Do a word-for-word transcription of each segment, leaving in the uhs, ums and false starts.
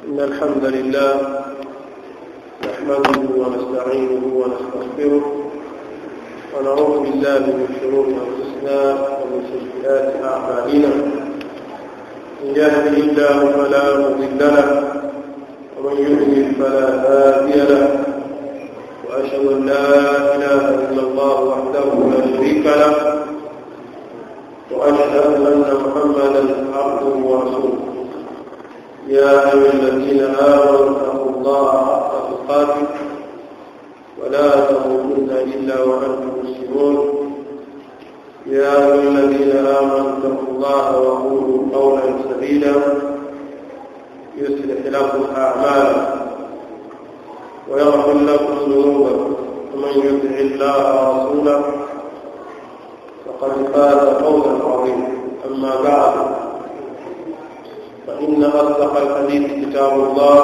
إن الحمد لله نحمده ونستعينه ونستغفره ونعوذ بالله من شرور أنفسنا ومن سيئات أعمالنا. إن يهده الله فلا مضل له ومن يضلل فلا هادي له، وأشهد أن لا إله إلا الله وحده لا شريك له، وأشهد أن محمدا عبده ورسوله. يا أيها الذين آمنوا اتقوا الله حق تقاته ولا تموتن إلا وأنتم مسلمون. يا أيها الذين آمنوا اتقوا الله وقولوا قولا سديدا يصلح لكم أعمالكم ويغفر لكم ذنوبكم، ومن يطع الله ورسوله فقد فاز فوزا عظيما. أما بعد، فإن أصدق الحديث كتاب الله،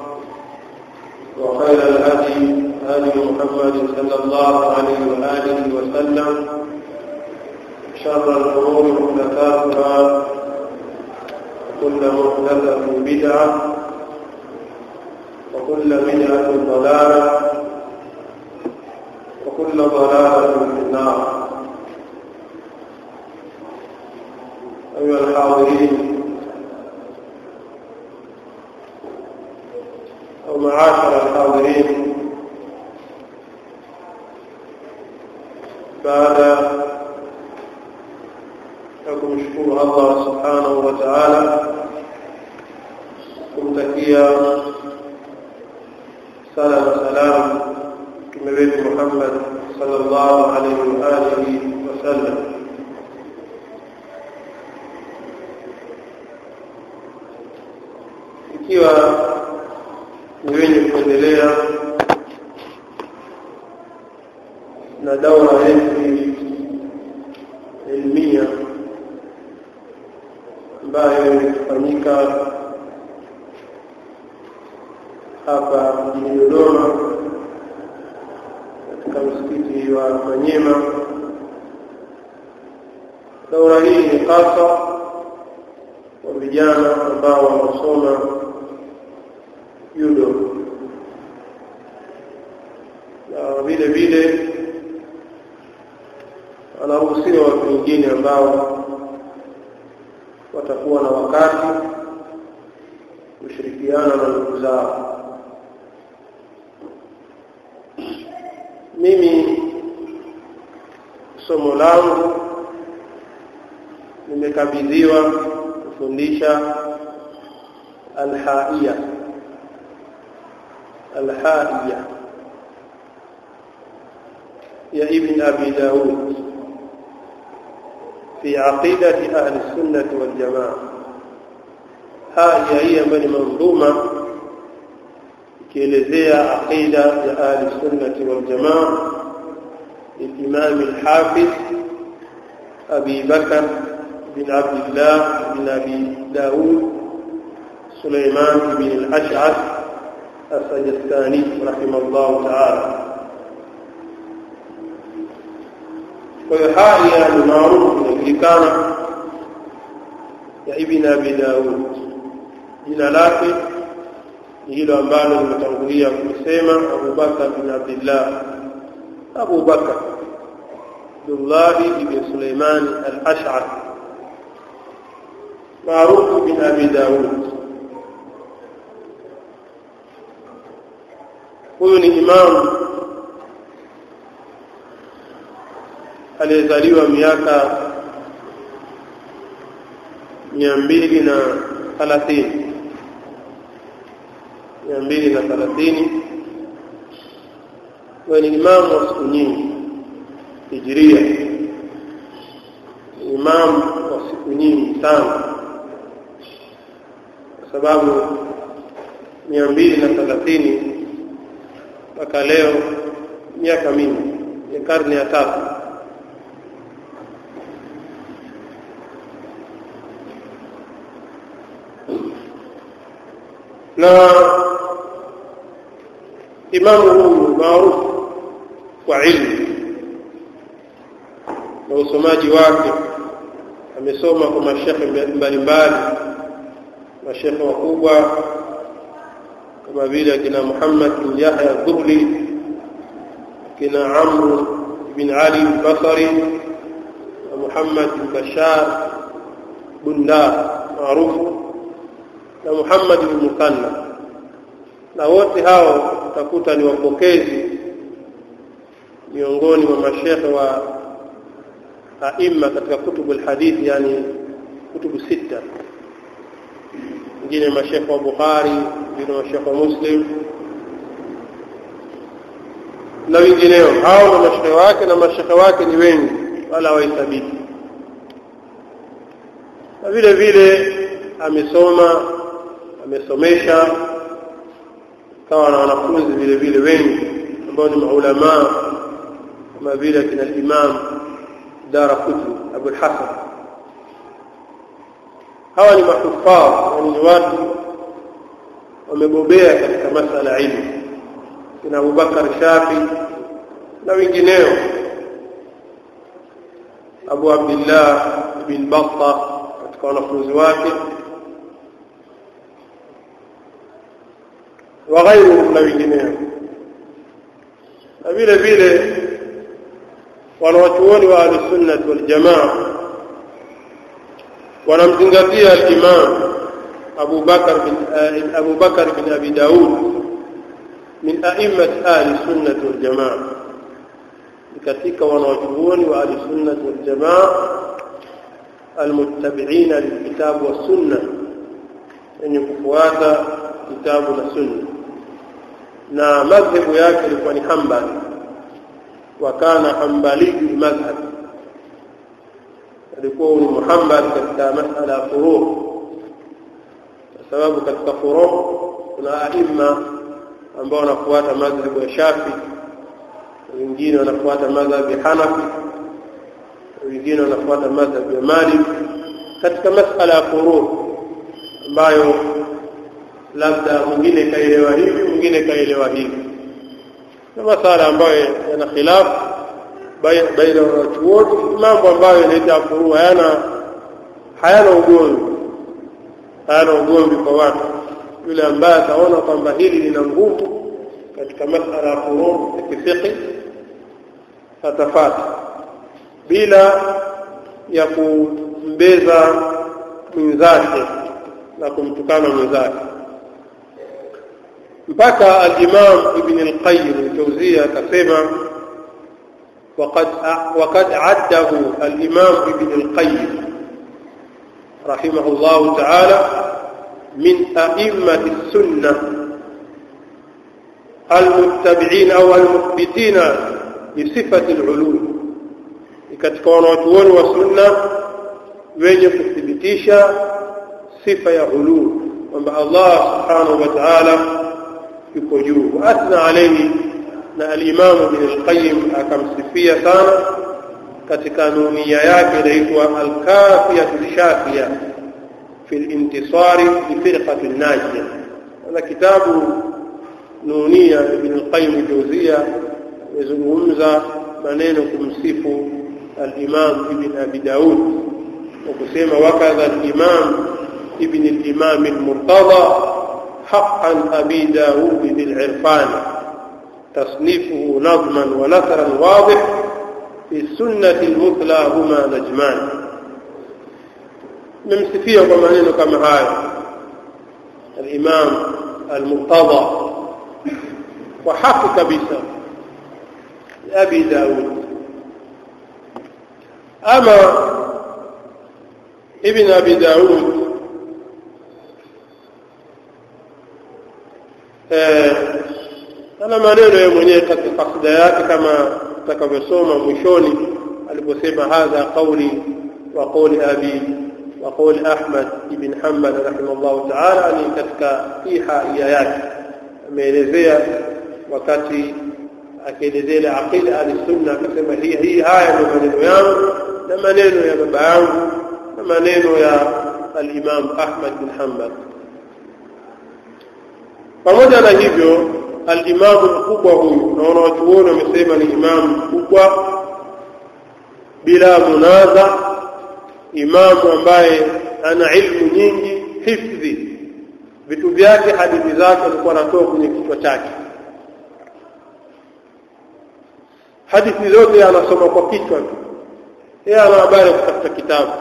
وخير الهدي هدي محمد صلى الله عليه وآله وسلم، شر الأمور محدثاتها، وكل محدثة بدعة، وكل بدعة ضلالة، وكل ضلالة في النار. أيها الحاضرين أو معاشر الحاضرين، بعد أن نشكر الله سبحانه وتعالى kumtakia sala na salam Mtume wetu Muhammad sallallahu alaihi wa alihi wasallam. Ikiwa ni wenye kuendelea na daura yetu ilmia ambayo imefanyika hapa mjini Dodoma katika msikiti wa Manyema. Daura hii ni hasa kwa vijana ambao wanasoma judo, na vile vile wanaruhusiwa watu wengine ambao watakuwa na wakati kushirikiana na ndugu zao. Mimi somo langu nimekabidhiwa kufundisha al-haiya al-haiya ya Ibn Abi Daud في عقيدة أهل السنة والجماعة. هذه هي من منظومة كيلزية عقيدة أهل السنة والجماعة للإمام الحافظ أبي بكر بن عبد الله بن أبي داود سليمان بن الأشعث السجستاني رحمه الله تعالى. وهي المعروف بالكلام ya Ibn Abi Daud. Jina lake ni hilo ambalo nimetangulia kusema, Abu Bakar bin Abdullah Abu Bakar Abdullah ibn Sulaiman al-Ash'ath, maarufu bin Abi Daud. Huyu ni imam aliyezaliwa miaka mia mbili na thelathini mia mbili na thelathini. Ni imam wa siku nyingi Hijria, imam wa siku nyingi sana, kwa sababu mia mbili na thelathini mpaka leo miaka mingi, ni karne ya tatu. Na imamu huyu maarufu kwa ilmu na usomaji wake. Amesoma kwa mashekhe mbalimbali, mashekhe wakubwa kama vile kina Muhammad bin Yahya al-Dhuhli, kina Amr bin Ali al-Basri, Muhammad bin Bashar Bundar maarufu, na Muhammad bin Mukanna. Na wote hao utakuta ni wapokezi miongoni mwa mashaikh wa aima katika kutubu al-hadith, yani kutubu sita. Wengine mashaikh wa Bukhari, wengine mashaikh wa Muslim na wengineo. Hao na mashaikh wake na mashaikh wake ni wengi wala waisabiki. Na vile vile amesoma, amesomesha, kawa na wanafunzi vile vile wengi ambao ni maulama kama vile kina Imam Daraqutni Abu al-Hasan. Hawa ni mahufadh, ni watu wamebobea katika masala ilmu. Kina Abu Bakar Shafi na wengineo, Abu Abdullah bin Battah katika wanafunzi wake, wa ghairu na wengineo. Na vile vile wanawachuoni wa Ahlus-Sunnah wal Jamaa wanamzingatia al-Imam Abu Bakar bin Abu Bakar bin Abi Daud min a'immat Ahlus-Sunnah wal Jamaa, katika wanawachuoni wa Ahlus-Sunnah wal Jamaa almuttabi'ina lilkitab was sunnah, yenye kufuata kitabu na sunna. Na madhhabu yake ilikuwa ni Hanbali, wa kana Hanbali madhhab, alikuwa ni Muhammad katika masala ya furu', kwa sababu katika furu' kuna aima ambao wanafuata madhhabu ya Shafi, wengine wanafuata madhhabu ya Hanafi, wengine wanafuata madhhabu ya Malik katika masala ya furu' ambayo labda mwingine kaelewa hivi, mwingine kaelewa hivi. Na masala ambayo yana khilaf baina ya watu wote, mambo ambayo yanaita furu' hayana hayana ugomvi, hayana ugomvi kwa watu. Yule ambaye ataona kwamba hili lina nguvu katika masala ya furu' ya fiqh atafata bila ya kumbeza mwenzake na kumtukana mwenzake. Mpaka al-Imam Ibn al-Qayyim al-Jawziyya akasema, وقد وقد عده الإمام ابن القيم رحمه الله تعالى من أئمة السنة المتبعين أو المثبتين بصفة العلو. katika wanachuoni wa sunna wenye kuthibitisha sifa ya ulu, kwamba Allah subhanahu wa ta'ala yuko juu. Wa athna alayhi, na al-Imam Ibn al-Qayyim akamsifia sana katika nunia yake inaitwa al-Kafiyah al-Shafiyah fi al-intisari li firqati an-najiyah. na kitabu nunia Ibn al-Qayyim al-Jawziyya yazungumza maneno kumsifu al-Imam Ibn Abi Daud, وكسيما وكذا الإمام ابن الإمام المرتضى حقا أبي داود بالعرفان، تصنيفه نظما ونثرا واضح في السنة المثلى هما نجمان. نمسفيه ومعنينه كما هاي الإمام المرتضى وحق كبسة أبي داود. أما ابن أبي داود ana maneno yeye mwenyewe katika kasida yake kama tutakavyosoma mwishoni aliposema hadha qawli wa qawli abi wa qawli Ahmad ibn Hanbal rahimahullah ta'ala. Ni katika fiha yake ameelezea wakati akielezea aqida al-sunna, akasema hii hii haya ndio maneno yangu na maneno ya baba yangu na maneno ya al-Imam Ahmad bin Hanbal. Pamoja na hivyo al-Imam mkubwa huyu, na wanachuoni wamesema ni imam mkubwa bila munaza, imamu ambaye ana ilmu nyingi, hifdhi vitu vyake, hadithi zake alikuwa anatoa kwenye kichwa chake. Hadithi zote anasoma kwa kichwa tu, yeye ana habari kutafuta kitabu.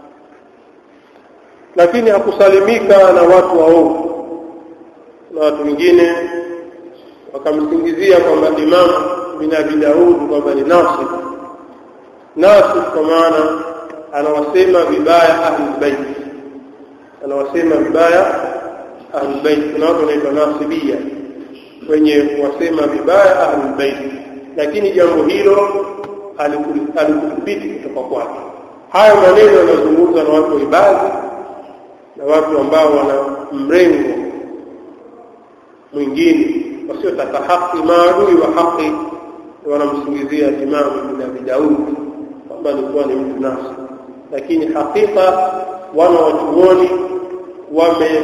Lakini hakusalimika na watu waovu, na watu wengine wakamsingizia kwamba Imam bin Abi Daud kwamba ni nasib. Nasib kwa maana anawasema vibaya ahlul bait, anawasema vibaya ahlul bait. Kuna watu wanaitwa nasibia, wenye kuwasema vibaya ahlul bait, lakini jambo hilo alikuthibiti kutoka kwake. Hayo maneno yanazungumzwa na watu ibadhi na watu ambao wana mrengo mwingine, wasiotaka haki, maadui wa haki, wanamsingizia Imam bin Abi Daud kwamba alikuwa ni mtu nasi. Lakini hakika wana wachuoni wame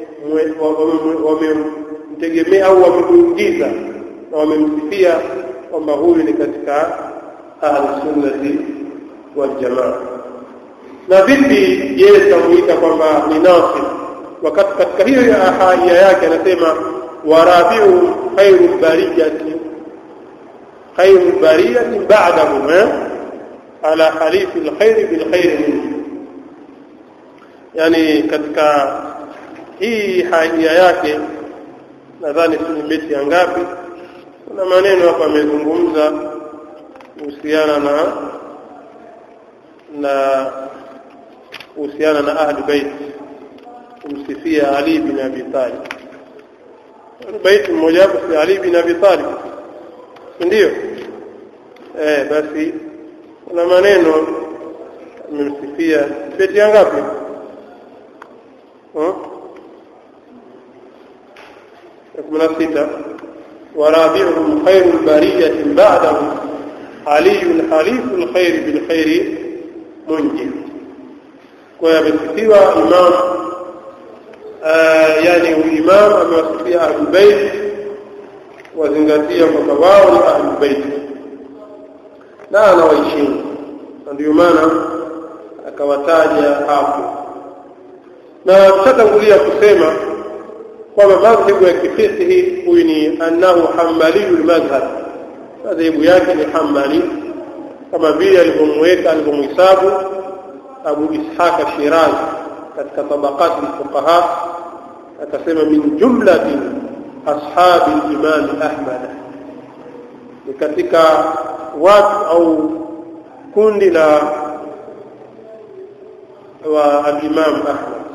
wamemtegemea au wamemuingiza na wamemsifia kwamba huyu ni katika Ahlus-Sunnah wal Jamaa. Na vipi yeye tamuita kwamba ni nasib, wakati katika hiyo ya ahaya yake anasema warabiu khairul bariyati khairul bariyati ba'dahu ala halifi alkhair bil khair minhu. Yani katika hii haya yake nadhani ni beti ngapi, kuna maneno hapa amezungumza kuhusiana na na kuhusiana na ahli bait, kumsifia Ali bin Abi Talib. Bait mmoja wapo si Ali bin Abi Talib, ndio eh basi kuna maneno amemsifia beti ngapi? ها kumi na sita ورابعهم خير البرية بعده علي الحليف الخير بالخير منجي. kwa amesifiwa imam yani imam amewasifia ahlul bait, wazingatia kwamba wao ni ahlul bait na anawaheshimu, ndio maana akawataja hapo. Na tutatangulia kusema kwamba madhhabu ya kifiqhi huyu ni annahu hanbaliyul madhhab, madhhabu yake ni hanbali, kama vile alivyomweka alivyomhesabu Abu Ishaq Shirazi katika tabaqat al-fuqaha, akasema min jumlati ashabi al-imam Ahmad, ni katika watu au kundi la wa al-imam Ahmad.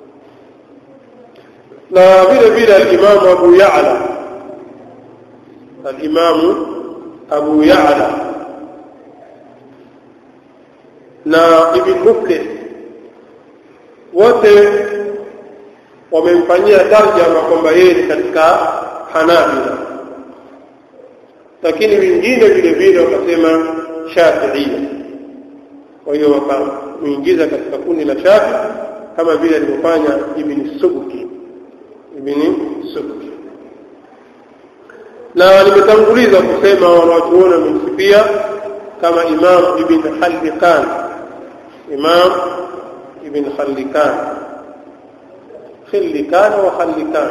na vile vile al-imam Abu Ya'la al-imam Abu Ya'la na Ibn Muflih wote wamemfanyia tarjama kwamba yeye ni katika Hanabila, lakini wengine vile vile wakasema Shafi'iyya. Kwa hiyo wakamuingiza katika kundi la Shafi'i kama vile alivyofanya Ibn Subki Ibn Subki. Na nimetanguliza kusema wanaotuona msifia kama Imam Ibn Khallikan, Imam Ibn Khallikan Khallikan wa Khallikan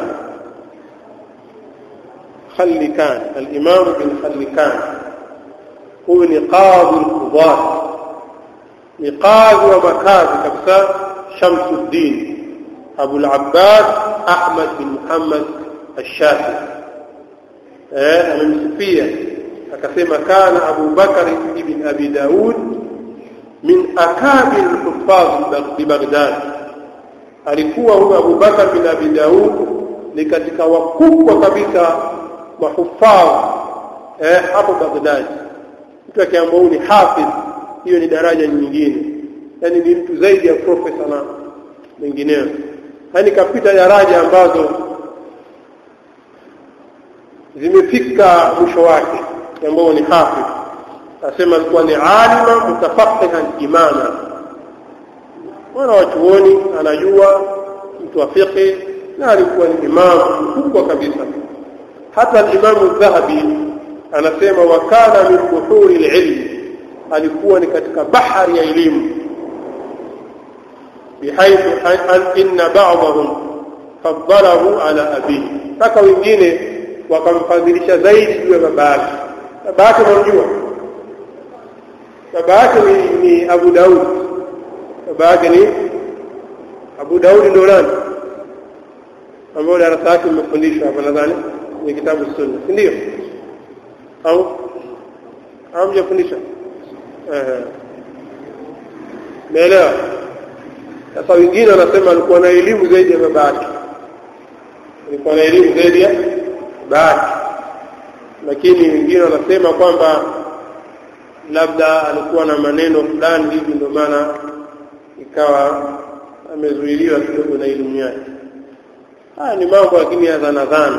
Khallikan al-Imam Ibn Khallikan huwa ni qadhi al-qudat, ni qadhi wa makazi kabisa, Shamsuddin Abu al-Abbas Ahmad bin Muhammad al-Shafi'i. eh amemsifia akasema kana Abu Bakar ibn Abi Daud min akabir al-huffaz bi Baghdad, alikuwa huyo Abu Bakar bin Abi Daud ni katika wakubwa kabisa wa huffaz eh hapo Baghdad. Mtu akiambiwa ni hafidh, hiyo ni daraja nyingine, yani ni mtu zaidi ya profesa na mengineyo, yani kapita daraja ambazo zimefika mwisho wake, ambao ni hafidh. Asema alikuwa ni alima mutafaqihan imama, wana wachuoni, anajua mtu wa fiqh, na alikuwa ni imam mkubwa kabisa. Hata al-Imam al-Dhahabi anasema wakana min buhuri al-ilm, alikuwa ni katika bahari ya elimu, bihaithu an inna ba'dahum faddalahu ala abihi, mpaka wengine wakamfadhilisha zaidi juu ya babake. Babake mnamjua? Babake ni, ni Abu Daud. Babake ni Abu Daud ndo nani? Ambao darasa yake mmefundishwa hapa nadhani ni kitabu Sunna, si ndio? Au hamjafundishwa? Eh. Naelewa. Sasa wengine wanasema alikuwa na elimu zaidi ya babake. Alikuwa na elimu zaidi ya babake. Lakini wengine wanasema kwamba labda alikuwa na maneno fulani hivi ndio maana ikawa amezuiliwa kidogo na elimu yake. Haya ni mambo lakini ya dhana dhana.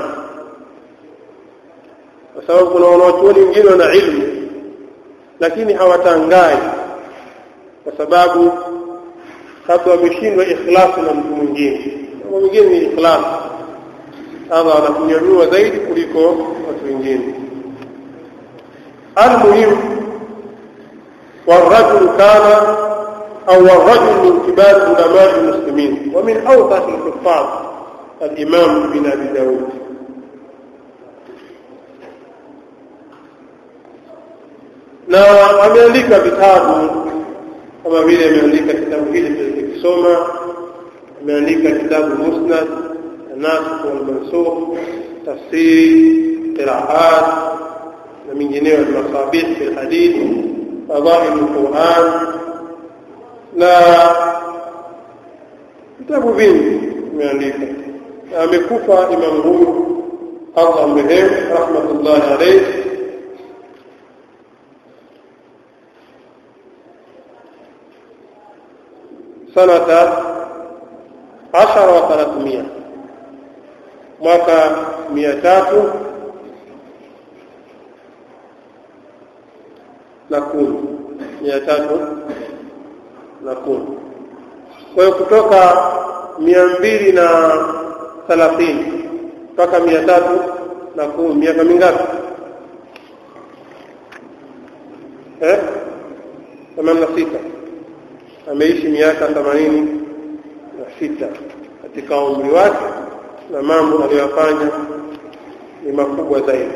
Kwa sababu kuna wanachuoni wengine wana ilmu lakini hawatangai kwa sababu hata wameshindwa ikhlasi na mtu mwingine. Mtu mwingine ni ikhlasi. Allah anakunyanyua zaidi kuliko watu wengine. Almuhim والرجل كان أو الرجل من كبار علماء المسلمين ومن أوضح الحفاظ الإمام بن أبي داود. na ameandika vitabu kama vile ameandika kitabu hili tulikisoma, ameandika kitabu Musnad, Nasikh wal Mansukh, tafsiri, qiraat na mingineyo, masabih fil hadith, fadhail al-Quran na vitabu vingi ameandika. Amekufa Imam huyu Allah amrehemu rahmatullahi alayhi sanata ashara wa thalathmia, mwaka mia tatu na kumi mia tatu na kumi. Kwa hiyo kutoka mia mbili na thelathini mpaka mia tatu na kumi, miaka mingapi? Eh? themanini na sita. Ameishi miaka themanini na sita katika umri wake, na mambo aliyofanya ni makubwa zaidi.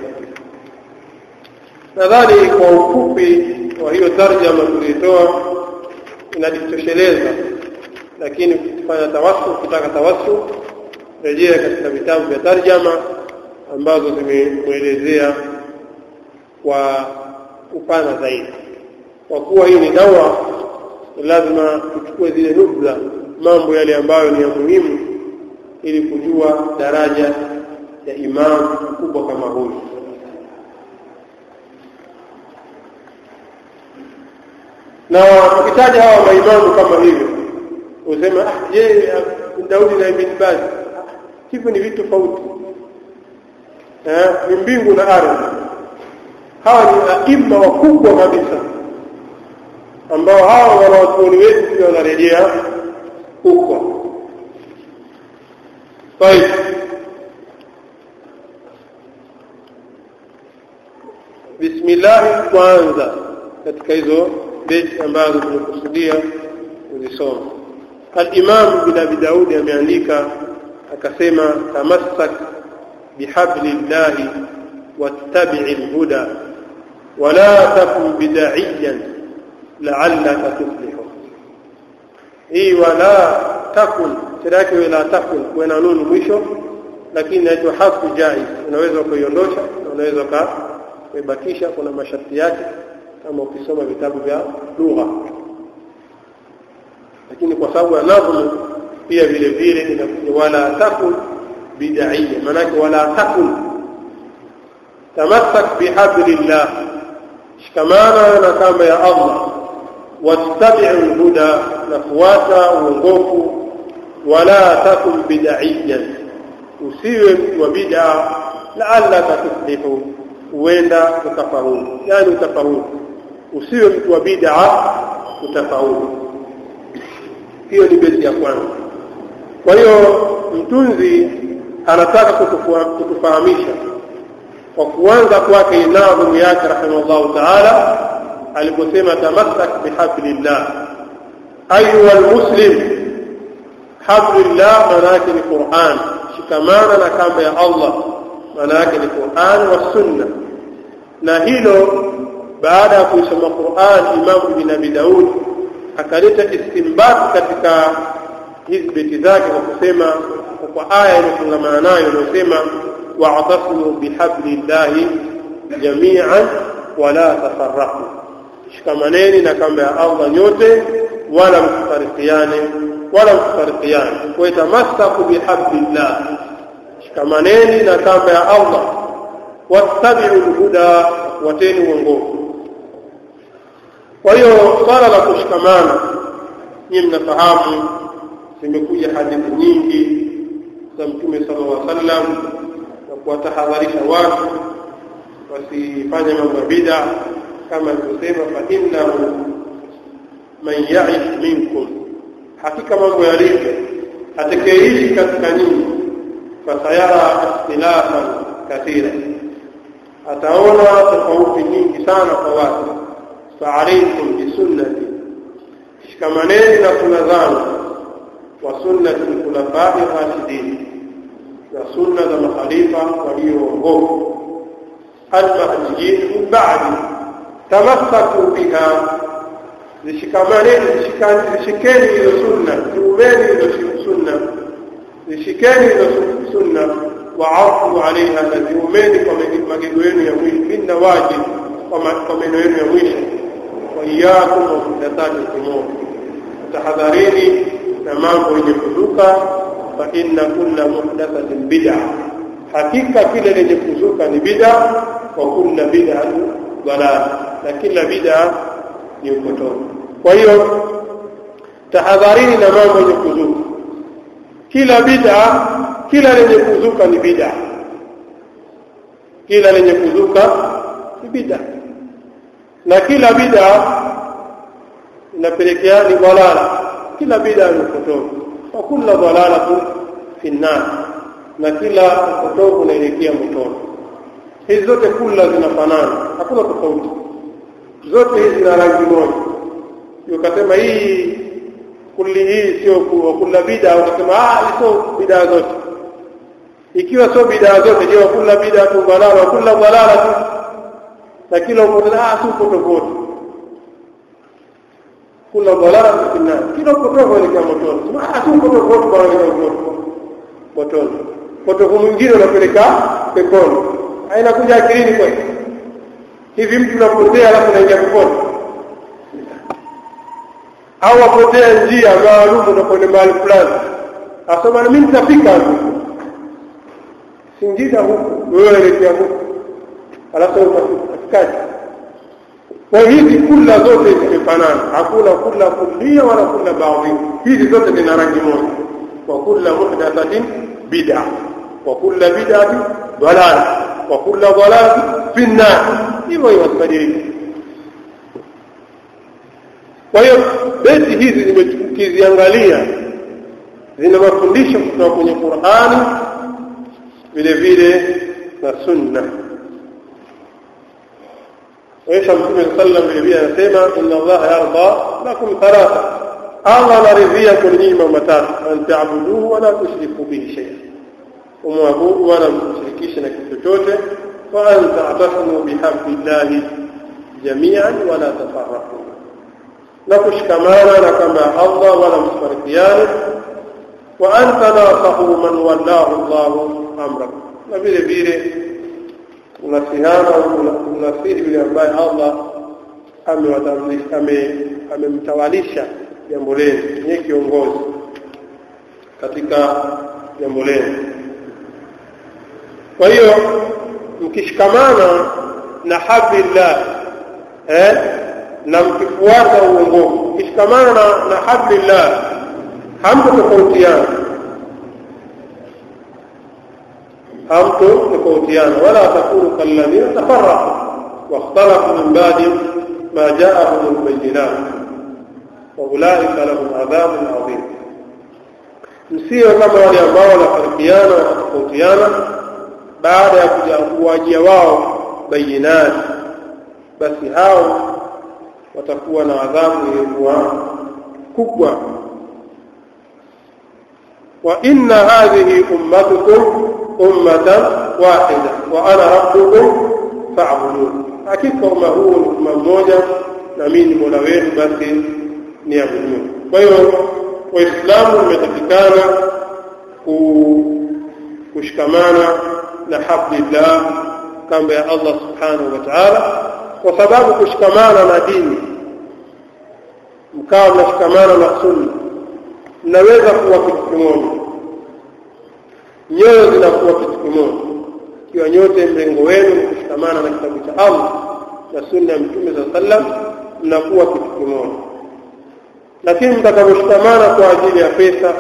Nadhani kwa ufupi wa hiyo tarjama tulitoa inajitosheleza, lakini ukifanya tawassul, kutaka tawassul, rejea katika vitabu vya tarjama ambazo zimemuelezea kwa upana zaidi. Kwa kuwa hii ni dawa, lazima tuchukue zile nubla, mambo yale ambayo ni ya muhimu, ili kujua daraja ya imam mkubwa kama huyu. Na tukitaja hawa maimamu kama hivyo, usema ah, je, Daudi na Ibn Baz hivyo ni vitu tofauti. Eh, ni mbingu na ardhi. Hawa ni aima wakubwa kabisa, ambao hawa wanawachuoni wetu pia wanarejea huko. Tayeb, bismillah kwanza katika hizo beti ambazo tumekusudia kuzisoma. Al-Imam bin Abi Daud ameandika akasema, tamassak bihablillahi wattabi'il huda wala takun bid'iyan la'allaka tuflihu. Hii wala takun, siraki wala takun kwa nunu mwisho, lakini inaitwa harfu jaiz, unaweza kuiondosha na unaweza kuibakisha, kuna masharti yake kama ukisoma vitabu vya lugha. Lakini kwa sababu ya nadhmu pia vile vile inakuja wala takun bid'iyya, maana yake wala takun, tamassak bihablillah, shikamana na kamba ya Allah, wattabi'ul huda, nafuata uongofu, wala takun bid'iyyan, usiwe wa bid'a, la'allaka tuflihu, uenda utafaulu. Yani utafaulu, usiwe mtu wa bid'a, utafaulu. Hiyo ni bezi ya kwanza. Kwa hiyo mtunzi anataka kutufahamisha kwa kuanza kwake nadhamu yake rahimahullah ta'ala aliposema tamassak bihablillah, ayuha almuslim, hablillah maana yake ni Qur'an, kushikamana na kamba ya Allah, maana yake ni Qur'an wa Sunna. Na hilo baada ya kusoma Qur'an, Imam Ibn Abi Daud akaleta istinbat katika hizi beti zake kwa kusema kwa aya iliyofungamana nayo inayosema wa'tasimu bihablillahi jami'an wala tafarraqu, shikamaneni na kamba ya Allah nyote wala msifarikiane wala msifarikiane. Kwa tamassaku bihablillah, shikamaneni na kamba ya Allah, wattabi'ul huda, wateni uongofu. Kwa hiyo swala la kushikamana, nyinyi mnafahamu zimekuja hadithi nyingi za Mtume sallallahu alaihi wasallam na kuwatahadharisha watu wasifanye mambo ya bid'a, kama alivyosema fa innahu man ya'ish minkum, hakika mambo yalivyo atakayeishi katika nyinyi, fasayara ikhtilafan kathira, ataona tofauti nyingi sana kwa watu. Fa'alaykum bi sunnati, shikamaneni na sunna zangu, wa sunnati al-khulafa'i ar-rashidin, na sunna za makhalifa walioongoka al-mahdiyyin min ba'di, tamassaku biha, zishikamaneni, zishikeni hizo sunna, tuumeni hizo sunna, zishikeni hizo sunna, wa'afu 'alayha, tuumeni kwa magego yenu ya mwisho, inna wajib, kwa maneno yenu ya mwisho. Wa iyyakum wa muhdathati al-umur, tahadharini na mambo yenye kuzuka, fa inna kulla muhdathatin bid'ah, hakika kila lenye kuzuka ni bid'a, wa kulla bid'atin dalal, na kila bid'a ni upotovu. Kwa hiyo tahadharini na mambo yenye kuzuka. Kila bid'a, kila lenye kuzuka ni bid'a, kila lenye kuzuka ni bid'a, na kila bid'a inapelekea ni dalala, kila bid'a ni upotovu. Wa kulla dalalatin fi an-nar, na kila upotovu unaelekea motoni. Hizi zote kula zinafanana, hakuna tofauti, zote hizi zina rangi moja. Ukasema hii kulli hii sio kula bid'a, ukasema ah sio bid'a zote. Ikiwa sio bid'a zote, je, kula bid'a tu dalala, kula dalala tu, na kila upotovu ah sio upotovu, kula dalala kuna kila upotovu unaelekea motoni. Ah sio upotovu unaelekea motoni, upotovu mwingine unapeleka peponi. Haina kuja akilini kwa hivi. Mtu unapotea alafu anaingia peponi, au apotea njia maalum na kwenda mahali fulani, asema mimi nitafika huko Singida huko, wewe elekea huko, alafu utafikaje? Kwa hizi kula zote zimefanana, hakuna kula kulia wala kula baadhi, hizi zote zina rangi moja. Wa kula muhdathatin bid'ah, wa kula bid'atin dalal, wa kula dalal fi an-nar, hivyo hivyo. Kwa hiyo beti hizi zimetukiziangalia zina mafundisho kutoka kwenye Qur'ani vile vile na Sunna. Aisha Mtume sallallahu alayhi wasallam anasema inna Allah yarda lakum thalatha, Allah anaridhia kwa nyinyi mambo matatu: an ta'buduhu wa la tushriku bihi shay'an, umwabudu wala msishirikishe na kitu chochote, wa an ta'tasimu bihablillahi jami'an wa la tafarraqu, na kushikamana na kama Allah wala msifarikiane, wa an tanasahu man wallahu Allahu amrakum, na vile vile unasihana unasihi yule ambaye Allah amewadhamrisha ame amemtawalisha jambo lenu, ni kiongozi katika jambo lenu. Kwa hiyo mkishikamana na hablillah eh na mkifuata uongofu, mkishikamana na, na hablillah, hamtofautiana hamto tofautiana, wala takunu kalladhina tafarraqu wa ikhtalafu min ba'di ma ja'ahum al-bayyinat wa ulaika lahum adhabun 'adhim. Msio kama wale ambao wanafarikiana na kutofautiana baada ya kuja kuwajia wao bayinat, basi hao watakuwa na adhabu iliyokuwa kubwa. wa inna hadhihi ummatukum ummatan wahida wa ana rabbukum fa'budun, hakika umma huu ni umma mmoja na mimi ni Mola wenu, basi niabuduni. Kwa hiyo Waislamu wametakikana kushikamana na hablillah, kamba ya Allah subhanahu wa ta'ala, kwa sababu kushikamana na dini, mkao mnashikamana na sunna, mnaweza kuwa kitu kimoja, nyoyo zinakuwa kitu kimoja kiwa nyote mlengo wenu ni kushikamana na kitabu cha Allah na sunna ya Mtume sallallahu alaihi wasallam, mnakuwa kitu kimoja. Lakini mtakaposhikamana kwa ajili ya pesa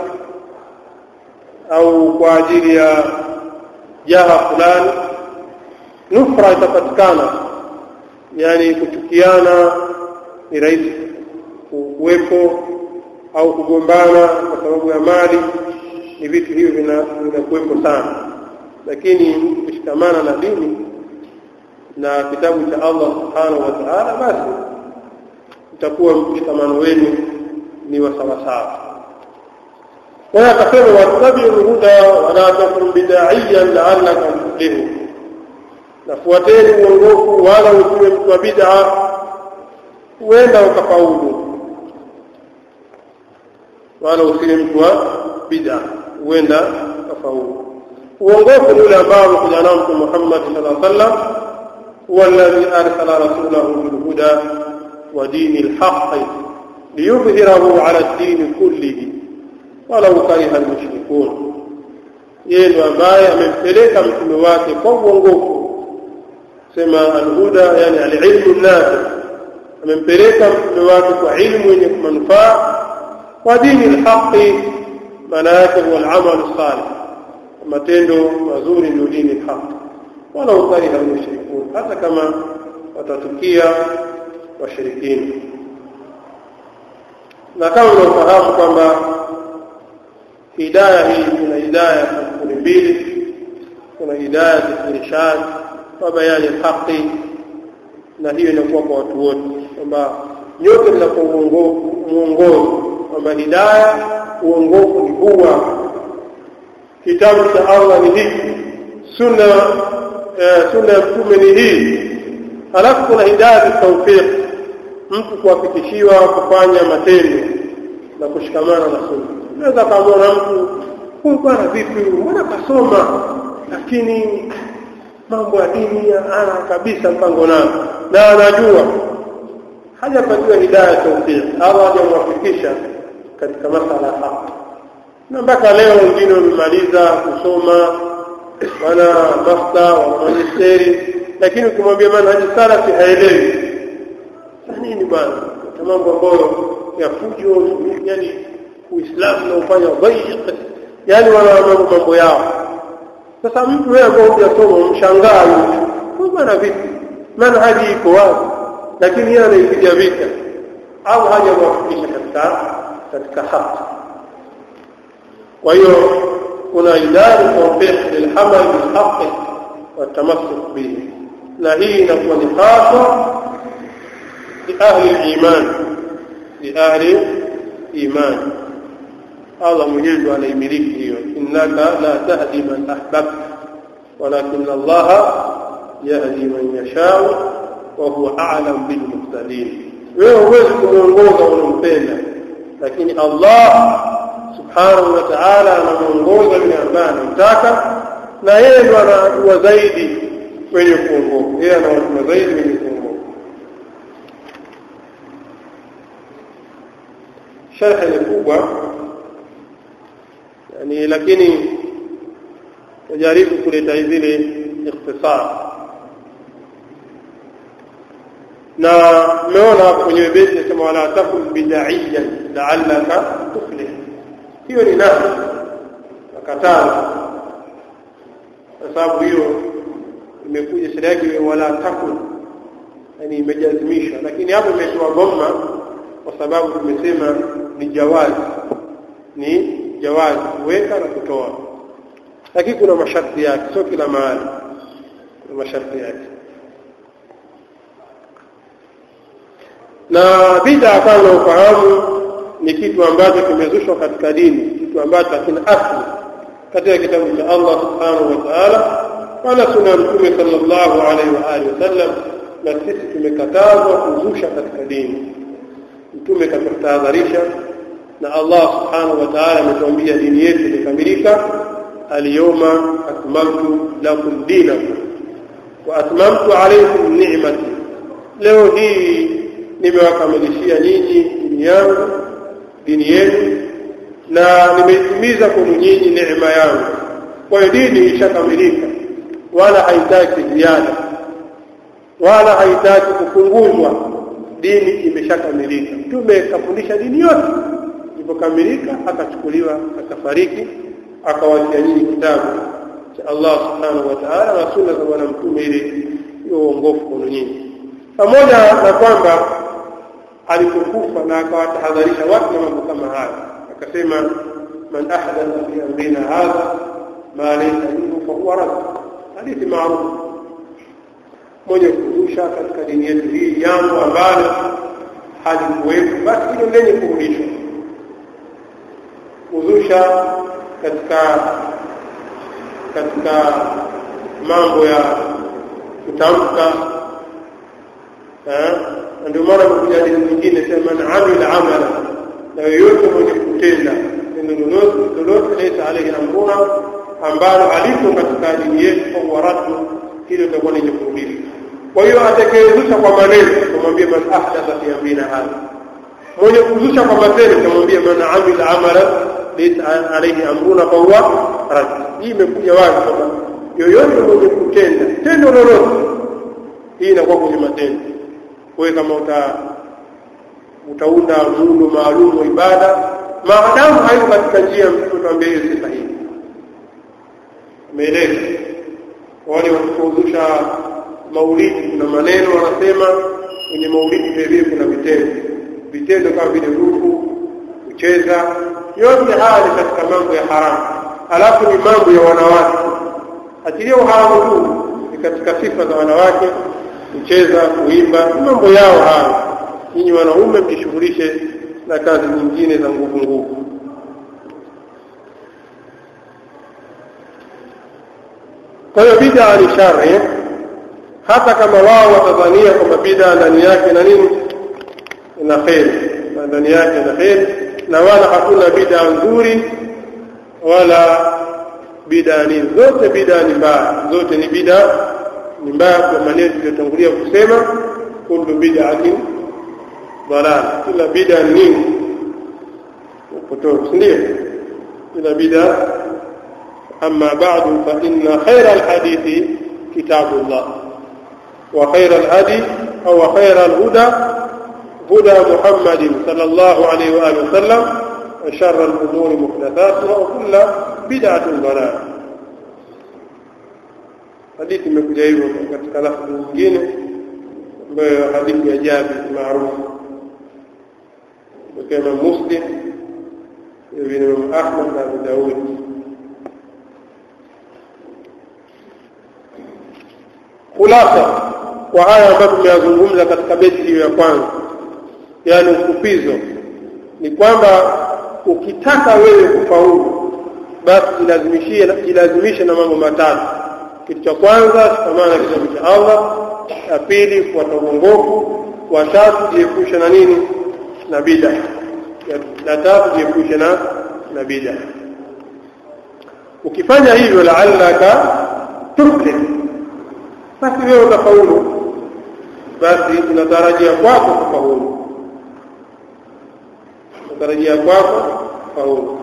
au kwa ajili ya jaha fulani, nufra itapatikana, yani kuchukiana ni rahisi kuwepo, au kugombana kwa sababu ya mali, ni vitu hivyo vinakuwepo sana. Lakini kushikamana na dini na kitabu cha Allah subhanahu wa ta'ala, basi utakuwa mshikamano wenu ni wa sawa sawa. Wala takunu wattabi'u huda wa la takun bid'iyyan la'allakum tuflihun, nafuateni uongofu wala usiwe mtu wa bid'a, huenda ukafaulu. Wala usiwe mtu wa bid'a, huenda ukafaulu. Uongofu ni ule ambao kuja nao Mtume Muhammad sallallahu alaihi wasallam, huwa alladhi arsala rasulahu bil huda wa dinil haqq liyudhhirahu ala ad-din kullihi walau kariha al-mushrikun. Yeye ndiye ambaye amempeleka mtume wake kwa uongofu, sema al-huda yani al-ilmu an-nafi, amempeleka mtume wake kwa ilmu yenye manufaa, wa dinil haqq maana yake huwa al-amal as-salih, matendo mazuri ndio dini haki, wala ukariha al-mushrikun, hata kama watatukia washirikina. Na kama unafahamu kwamba hidayah hii kuna hidayah mbili, kuna hidayah irshad wa bayani al-haqi, na hiyo inakuwa kwa watu wote, kwamba nyote mnapo muongozo, kwamba hidayah uongofu ni huwa kitabu cha Allah ni hiki, sunna eh, sunna ya Mtume ni hii. Halafu kuna hidayah tawfiq, mtu kuwafikishiwa kufanya matendo na kushikamana na sunna. Unaweza kumwona mtu huyu bwana vipi, mbona kasoma lakini mambo ya dini ana kabisa mpango nao na anajua, hajapatiwa hidayah tawfiq, Allah hajamwafikisha katika masala ya haki. Na mpaka leo wengine wamemaliza kusoma wana master wa magisteri, lakini ukimwambia manhaji salafi haelewi. Nini bwana? Mambo ambayo ya fujo, yani Uislamu unaofanya dhaiq, yani wana mambo mambo yao. Sasa mtu wewe ambao hujasoma mshangaa huyu bwana vipi? Manhaji iko wazi, lakini yeye anaipiga vita au hajamwafikisha katika katika haki. Kwa hiyo kuna idara tawfiq lilhamal bilhaq wa tamassuk bihi, na hii inakuwa ni hasa li ahli aliman, li ahli iman. Allah mwenyewe anaimiliki hiyo, innaka la tahdi man ahbabta walakin Allah yahdi man yasha wa huwa a'lam bil muhtadin. Wewe huwezi kumuongoza unampenda, lakini Allah subhanahu wa ta'ala anamuongoza yule ambaye anamtaka, na yeye ndiye anajua zaidi kwenye kuongoza, yeye anajua zaidi kwenye kuongoza. Sharh ni kubwa yani, lakini najaribu kuleta zile ikhtisar. Na umeona hapo kwenye beti nasema wala takun bid'iyyan la'allaka tuflih, hiyo ni nafsi akatana, kwa sababu hiyo imekuja sheria yake wala takun, yani imejazimisha, lakini hapo imetoa gomma kwa sababu tumesema ni jawazi, ni jawazi kuweka na kutoa, lakini kuna masharti yake, sio kila mahali kuna masharti yake. Na bid'a kama ufahamu ni kitu ambacho kimezushwa katika dini, kitu kitu ambacho hakina asili katika kitabu cha Allah subhanahu wa ta'ala wala sunna ya Mtume sallallahu alaihi wa alihi wasallam, na sisi tumekatazwa kuzusha katika dini. Mtume katahadharisha na Allah subhanahu wa ta'ala ametuambia dini yetu imekamilika, al-yawma akmaltu lakum dinakum wa atmamtu alaykum ni'mati, leo hii nimewakamilishia nyinyi dini yangu dini yenu na nimeitimiza kwa nyinyi neema yangu. Kwa hiyo dini ishakamilika, wala haitaki ziada wala haitaki kupunguzwa, dini imeshakamilika. Mtume kafundisha dini yote ilipokamilika, akachukuliwa akafariki, akawaachia nyinyi kitabu cha Allah subhanahu wa ta'ala na sunna za bwana mtume ili uongofu kwa nyinyi. Pamoja na kwamba alikufa na akawatahadharisha watu na mambo kama haya, akasema man ahdatha fi amrina hadha ma laysa minhu fa huwa rad, hadithi maarufu. Mmoja kuzusha katika dini yetu hii jambo ambalo halikuwepo, basi hilo lenye kurudishwa. Kuzusha katika katika mambo ya kutamka, eh, ndio maana kuja dini nyingine sema man amila amala, na yote mwenye kutenda neno lolote lolote laysa alayhi amruna, ambalo alipo katika dini yetu kwa waratu, hilo litakuwa ni kurudishwa. Kwa hiyo atakayezusha kwa maneno kumwambia man ahdatha fi amrina hadha, mwenye kuzusha kwa matendo kumwambia man amila amala laysa alayhi amruna fa huwa rad. Hii imekuja wazi kwamba yoyote mwenye kutenda tendo lolote, hii inakuwa kwenye matendo. Wewe kama uta utaunda muundo maalum wa ibada, maadamu haiko katika njia mtuambie hiyo si sahihi. Umeelewa? Wale wanapozusha maulidi kuna maneno wanasema, kwenye maulidi vile kuna vitendo vitendo kama vile ruku, kucheza, yote haya ni katika mambo ya haramu. Alafu ni mambo ya wanawake, achilia haramu tu, ni katika sifa za wanawake kucheza, kuimba, mambo yao hayo. Ninyi wanaume mjishughulishe na kazi nyingine za nguvu nguvu. Kwa hiyo bid'a ni shari, hata kama wao watadhania kwamba bid'a ndani yake na nini ina khair, ndani yake ina khair, na wala hakuna bid'a nzuri wala bid'a ni zote, bid'a ni mbaya, zote ni bid'a ni mbaya. Kwa maneno tuliyotangulia kusema, kullu bid'atin dalal, kila bid'a ni upotofu, ndio kila bid'a. أما بعد فإن خير الحديث كتاب الله، وخير الهدي أو خير الهدى هدى محمد صلى الله عليه وآله وسلم، وشر الأمور محدثاتها وكل بدعة ضلالة. حديث imekuja hivyo katika lafzi nyingine ambayo hadithi ya Jabir maarufu kama Muslim, Ibn Ahmad na Abu Daud. Khulasa kwa haya ambayo tumeyazungumza katika beti hiyo ya kwanza, yani ufupizo, ni kwamba ukitaka wewe kufaulu, basi jilazimishie jilazimishe na mambo matatu. Kitu cha kwanza, shikamana na kitabu cha Allah; ya pili, fuata uongofu; wa tatu, jiepushe na nini na bid'a; ya tatu, jiepushe na na bid'a. Ukifanya hivyo, la'allaka tuflih, basi wewe utafaulu, basi tunatarajia kwako kufaulu, tunatarajia kwako kufaulu.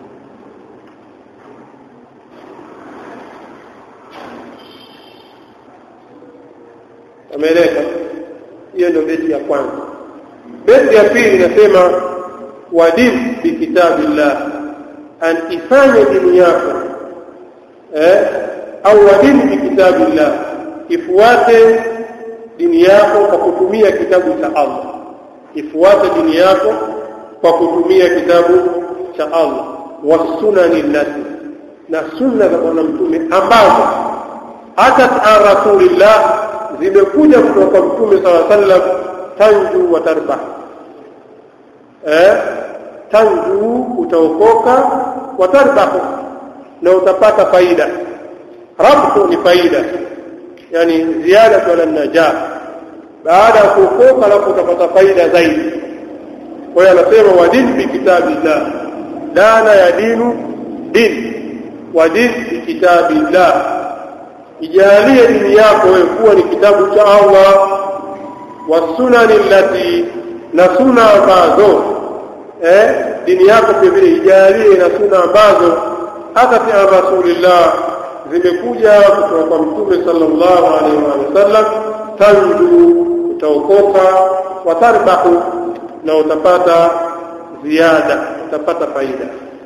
Ameleka hiyo ndio beti ya kwanza. Beti ya pili inasema wadin bi kitabillah, an ifanye dini yako eh au wadin bi kitabillah, ifuate dini yako kwa kutumia kitabu cha Allah, ifuate dini yako kwa kutumia kitabu cha Allah, wa sunani allati, na sunna za bwana mtume ambazo hata an rasulillah, zimekuja kutoka mtume sallallahu alaihi wasallam, tanju wa tarbah, eh tanju utaokoka, watarbahu na utapata faida. Rabtu ni faida, yani ziada ala najah, baada ya kuokoka alafu utapata faida zaidi. Kwa hiyo anasema wadin bi kitabillah, dana ya dinu din, wadin bi kitabillah, ijalie dini yako wewe kuwa ni kitabu cha Allah, wasunani allati, na sunna ambazo eh dini yako pia vile ijalie na sunna ambazo akati ya Rasulullah zimekuja kutoka kwa Mtume sallallahu alaihi wasallam. Tanju utaokoka, watarbahu na utapata ziada, utapata faida.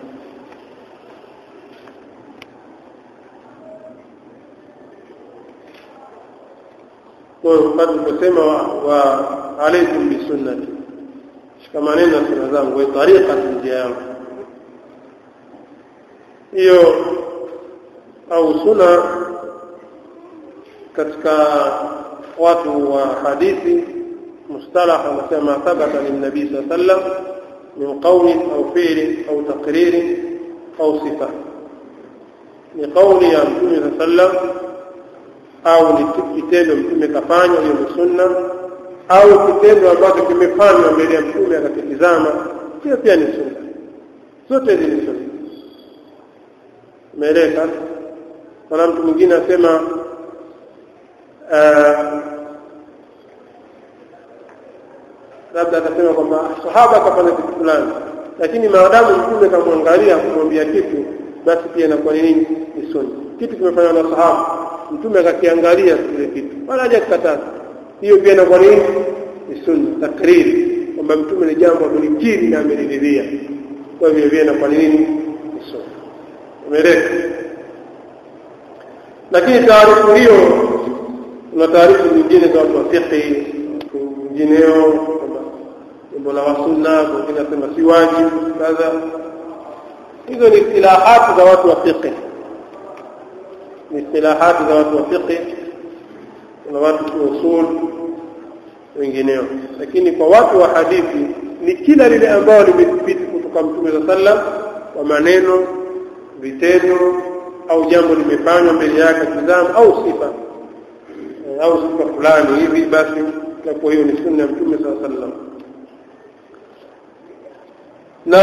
Kwa sababu kusema wa, wa alaykum bi sunnati, shikamaneni na sunna zangu, wa tariqa njia yangu hiyo, au sunna katika watu wa hadithi mustalah wanasema thabata lin nabii sallallahu alayhi wasallam min qawli au fi'li au taqrir au sifa. Ni kauli ya Mtume sallallahu alayhi wasallam au ni kitendo Mtume kafanya, hiyo ni sunna, au kitendo ambacho kimefanywa mbele ya Mtume akatizama, hiyo pia ni sunna. Zote hizi ni sunna. Umeeleka? Kuna mtu mwingine asema labda atasema kwamba sahaba kafanya kitu fulani, lakini maadamu Mtume kamwangalia kumwambia kitu, basi pia inakuwa nini? Ni sunna. Kitu kimefanywa na sahaba, Mtume akakiangalia kile kitu wala hajakataza, hiyo pia inakuwa nini? Ni sunna, takriri, kwamba Mtume ni jambo amelikiri na amelidhia, kwa hivyo pia inakuwa nini? Ni sunna. Umeeleka? Lakini taarifu hiyo, kuna taarifu nyingine za watu wa fiqh nyingineo, kwamba jambo la sunna, wengine wanasema si wajibu kadha. Hizo ni istilahati za watu wa fiqh, ni istilahati za watu wa fiqh na watu wa usul wengineo. Lakini kwa watu wa hadithi ni kila lile ambalo limethibiti kutoka Mtume sallallahu alaihi wasallam kwa maneno, vitendo, au jambo limefanywa mbele yake tazama, au sifa au sifa fulani hivi, basi kwa hiyo ni sunna ya Mtume sallallahu alaihi wasallam. Na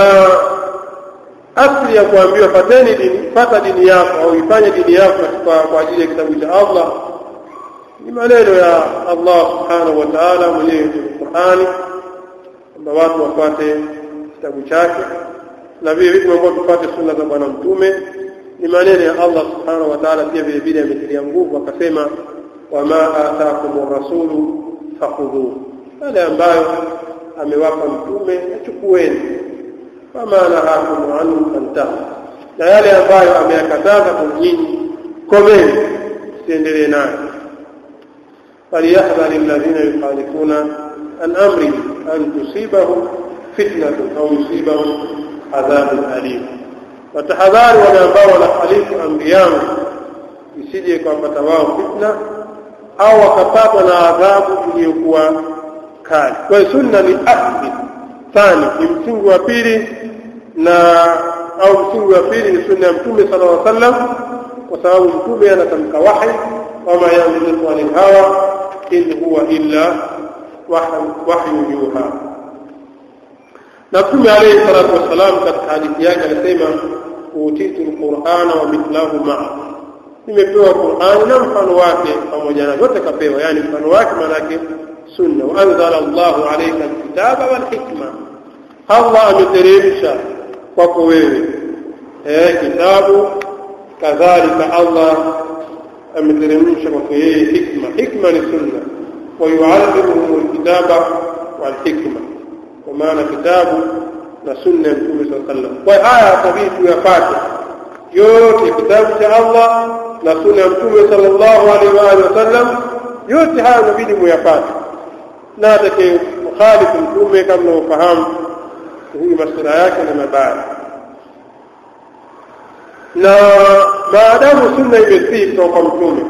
asili ya kuambiwa fateni dini, fata dini yako au ifanye dini yako kwa, kwa ajili ya kitabu cha Allah, ni maneno ya Allah subhanahu wa ta'ala mwenyewe katika Qur'ani, kwamba watu wafuate kitabu chake, na vile vile ambao tufuate sunna za bwana Mtume. Ni maneno ya Allah subhanahu wa ta'ala pia vile vile ametilia nguvu akasema, wama ataakumur rasulu fakhudhuhu, yale ambayo amewapa Mtume chukueni, wama nahakum anhu fantahu, na yale ambayo ameyakataza kwa nyinyi komeni, siendelee nayo. فليحذر الذين يخالفون عن امره ان تصيبهم فتنه او يصيبهم عذاب اليم. وتحذار wale ambao wanahalifu amri isije kupata wao fitna au wakapatwa na adhabu iliyokuwa kali. Kwa sunna ni asli thani, ni msingi wa pili, na au msingi wa pili ni sunna ya Mtume sallallahu alaihi wasallam, kwa sababu Mtume anatamka wahi, wama yanzilu anil hawa in huwa illa wahyu yuha. Na Mtume alayhi salatu wasalam katika hadithi yake alisema, utitu alqur'ana wa mithlahu ma'a, nimepewa Qur'an na mfano wake pamoja na yote kapewa, yani mfano wake maana yake sunna. Wa anzala Allahu alayka alkitaba wal hikma, Allah ameteremsha kwako wewe eh kitabu, kadhalika Allah ameteremsha kwako yeye hikma. Hikma ni sunna. Wa yu'allimuhum alkitaba wal hikma, kwa maana kitabu na sunna ya Mtume sallallahu alaihi wasallam. Kwa haya tabitu yapate yote, kitabu cha Allah na sunna ya Mtume sallallahu alaihi wasallam, yote haya inabidi muyapate, na atakaye mukhalifu Mtume kama ufahamu huyu masala yake na mabaya. Na maadamu sunna imethibiti kwa Mtume,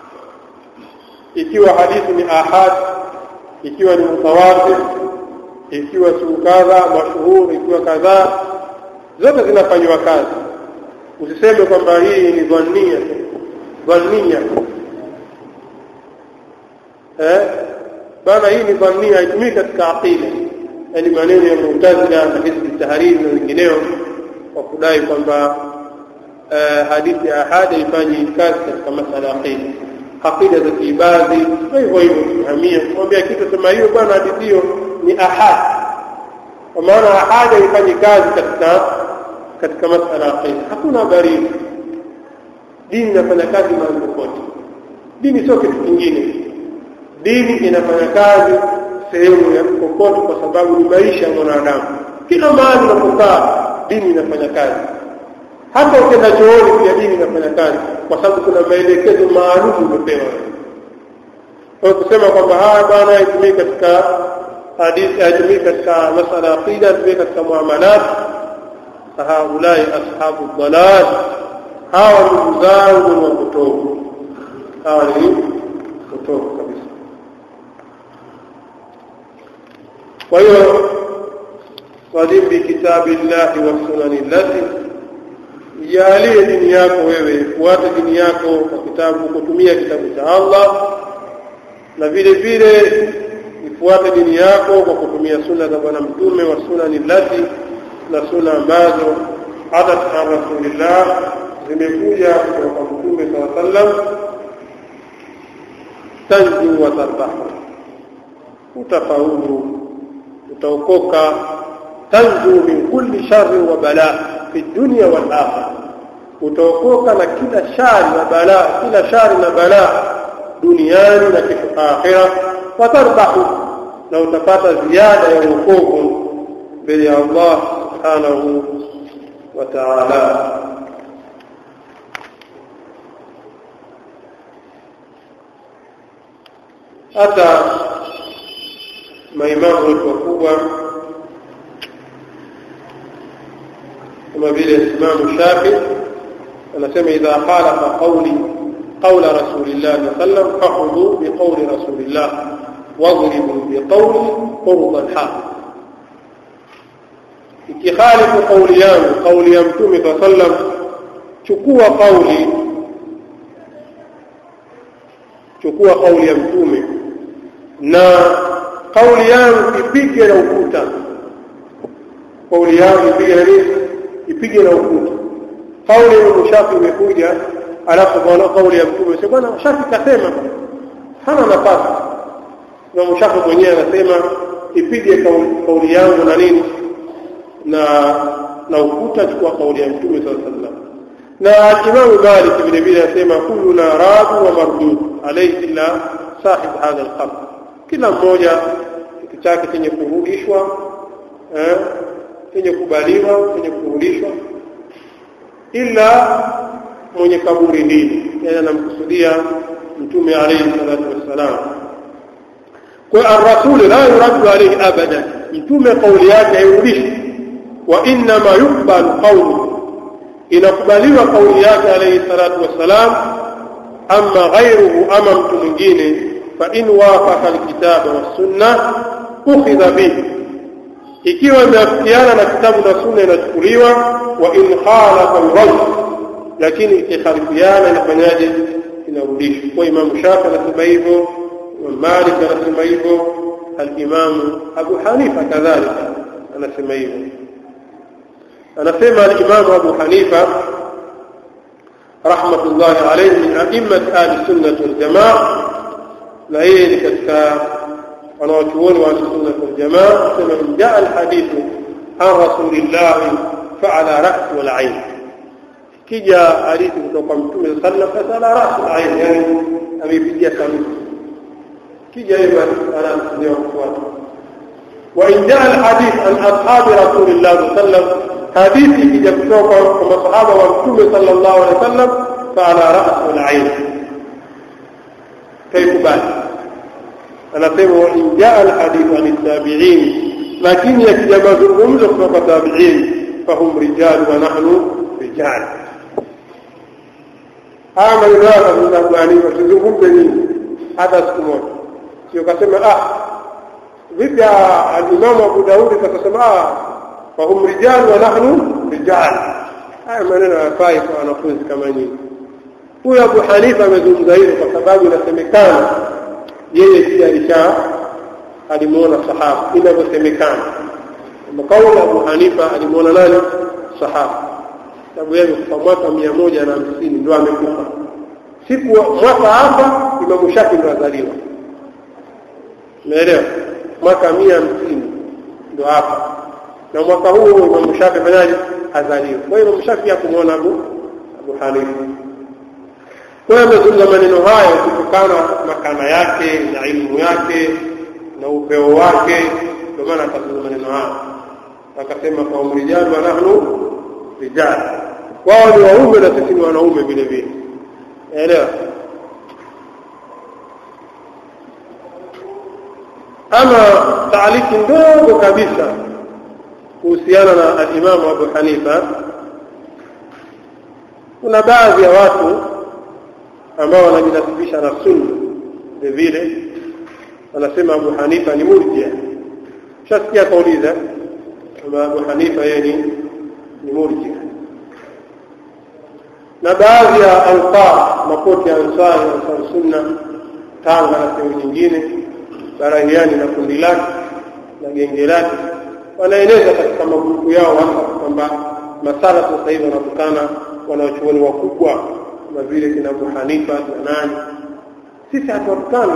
ikiwa hadithi ni ahad, ikiwa ni mutawatir, ikiwa siku kadha mashuhuri, ikiwa kadha, zote zinafanywa kazi. Usiseme kwamba hii ni dhannia dhannia eh bana, hii ni dhannia, haitumiki katika aqida. Yani maneno ya Mu'tazila na Hizb Tahrir na wengineo kwa kudai kwamba uh, hadithi ya ahad ifanye kazi katika masala ya aqida, aqida za kiibadhi. Kwa hivyo hivyo tuhamia kumwambia kitu sema hiyo bwana, hadithi hiyo ni ahad, kwa maana ahad ifanye kazi katika katika masala ya aqida. Hakuna habari. Dini inafanya kazi mahali popote. Dini sio kitu kingine. Dini inafanya kazi sehemu ya popote, kwa sababu ni maisha ya mwanadamu. Kila mahali unapokaa dini inafanya kazi. Hata ukienda chooni pia dini inafanya kazi, kwa sababu kuna maelekezo maalum umepewa. Kwa kusema kwamba haya bwana itumike katika hadithi, itumike katika masala ya aqida, itumike katika muamalat, haulai ashabu dhalal, hawa ndugu zangu wa kutoka, hawa ni kutoka kabisa. Kwa hiyo wadhim bi kitabillahi wa sunani allati, jalie dini yako wewe, fuata dini yako kwa kitabu, kutumia kitabu cha Allah, na vile vile ifuate dini yako kwa kutumia sunna za bwana mtume wa sunani allati, na sunna ambazo hata kwa Rasulullah zimekuja kutoka mtume sallallahu alaihi wasallam. Tanju wa tarbahu, utafaulu, utaokoka. Tanju min kulli sharri wa bala fi dunya wal akhirah, utaokoka na kila shari na bala, kila shari na bala duniani na kesho akhirah. Watarbahu, na utapata ziada ya wokovu mbele ya Allah subhanahu wa ta'ala. Hata maimamu wetu wakubwa kama vile Imam Shafi'i anasema, idha khalafa qawli qawla rasulillah sallallahu alayhi wasallam fahudhu bi qawli rasulillah wadribu bi qawli qurban haq. Ikikhalifu qawli yangu, qawli ya mtume sallallahu alayhi wasallam, chukua qawli chukua qawli ya mtume na kauli yangu ipige na ukuta. Kauli yangu ipige na nini? Ipige na ukuta. Kauli ya Shafi imekuja, alafu bwana kauli ya mtume sema bwana Shafi kasema, hana nafasi. Na Shafi mwenyewe anasema ipige kauli yangu na nini? Na na ukuta, chukua kauli ya mtume sallallahu alaihi wasallam. Na Imam Malik vile vile anasema kullu radu wa mardud alayhi illa sahib hadha al-qabr, kila mmoja kitu chake chenye kurudishwa, eh chenye kubaliwa, chenye kurudishwa, ila mwenye kaburi hili. Yani anamkusudia mtume alayhi salatu wassalam. Kwa ar-rasul la yurad alayhi abadan, mtume kauli yake hairudishwi. Wa inna ma yuqbalu qawlu, inakubaliwa kauli yake alayhi salatu wassalam. Amma ghayruhu, ama mtu mwingine, fa in wafaqa alkitaba was sunnah ukhidha bihi, ikiwa imeafikiana na kitabu na sunna inachukuliwa. Wa in khalafa yurad, lakini ikikhalifiana inafanyaje? Inarudishwa. Kwa Imam Shafi anasema hivyo, Imam Malik anasema hivyo, al-Imam Abu Hanifa kadhalika anasema hivyo. Anasema al-Imam Abu Hanifa rahmatullahi alayhi min a'immat ahli-sunnah wal-jamaa, na yeye ni katika wanawachuoni wa ahli-sunnah wal-jamaa. Sema in jaa al-hadithu an rasulillah fa'ala ra's wal-'ayn, kija hadithi kutoka mtume sallallahu alayhi wasallam fa'ala ra's wal-'ayn, yani amepigia saluti. Kija hivyo anaanza kufuata. Wa in jaa al-hadith an ashabi rasulillah sallallahu alayhi wasallam, hadithi ikija kutoka kwa masahaba wa mtume sallallahu alaihi wasallam fa'ala ra's wal-'ayn, kaikubali. Anasema wa in jaa al-hadith an at-tabi'in, lakini yakija mazungumzo kutoka tabi'in fahum rijal wa nahnu rijal. Ama ndio tunabani wasizungumze nini hata siku moja, sio kasema ah vipi al-Imam Abu Daud akasema fa hum rijal wa nahnu rijal. Haya maneno hayafai kwa wanafunzi kama nyinyi. Huyo Abu Hanifa amezungumza hilo kwa sababu inasemekana yeye pia alisha alimuona sahaba, inavyosemekana mkauli Abu Hanifa alimuona nani? Sahaba. Sababu yeye kwa mwaka mia moja na hamsini ndio amekufa. Siku mwaka hapa Imam Shafi ndo azaliwa. Umeelewa? Mwaka mia hamsini ndio hapa. Na mwaka huu Imam Shafi fanyaje? Azaliwa. Kwa hiyo Imam Shafi hakumuona Abu Abu Hanifa. Kwa hiyo amezungumza maneno haya kutokana makana yake na elimu yake na upeo wake, ndio maana akazungumza maneno haya. Akasema kwa umrijal wa nahnu rijal. Wao ni waume na sisi ni wanaume vile vile. Elewa? Ama taaliki ndogo kabisa kuhusiana na al-Imam Abu Hanifa, kuna baadhi ya watu ambao wanajinasibisha na sunna vile vile wanasema Abu Hanifa ni murji'a. Shasikia kauliza kama Abu Hanifa yeye ni ni murji'a. Na baadhi ya alqa makoti ya ansari wa sunna Tanga na sehemu nyingine Barahiani na kundi lake na genge lake wanaeleza katika magrupu yao hapa kwamba masala sasa hivi wanatokana wanachuoni wakubwa kama vile kina Abu Hanifa na nani. Sisi hatutukani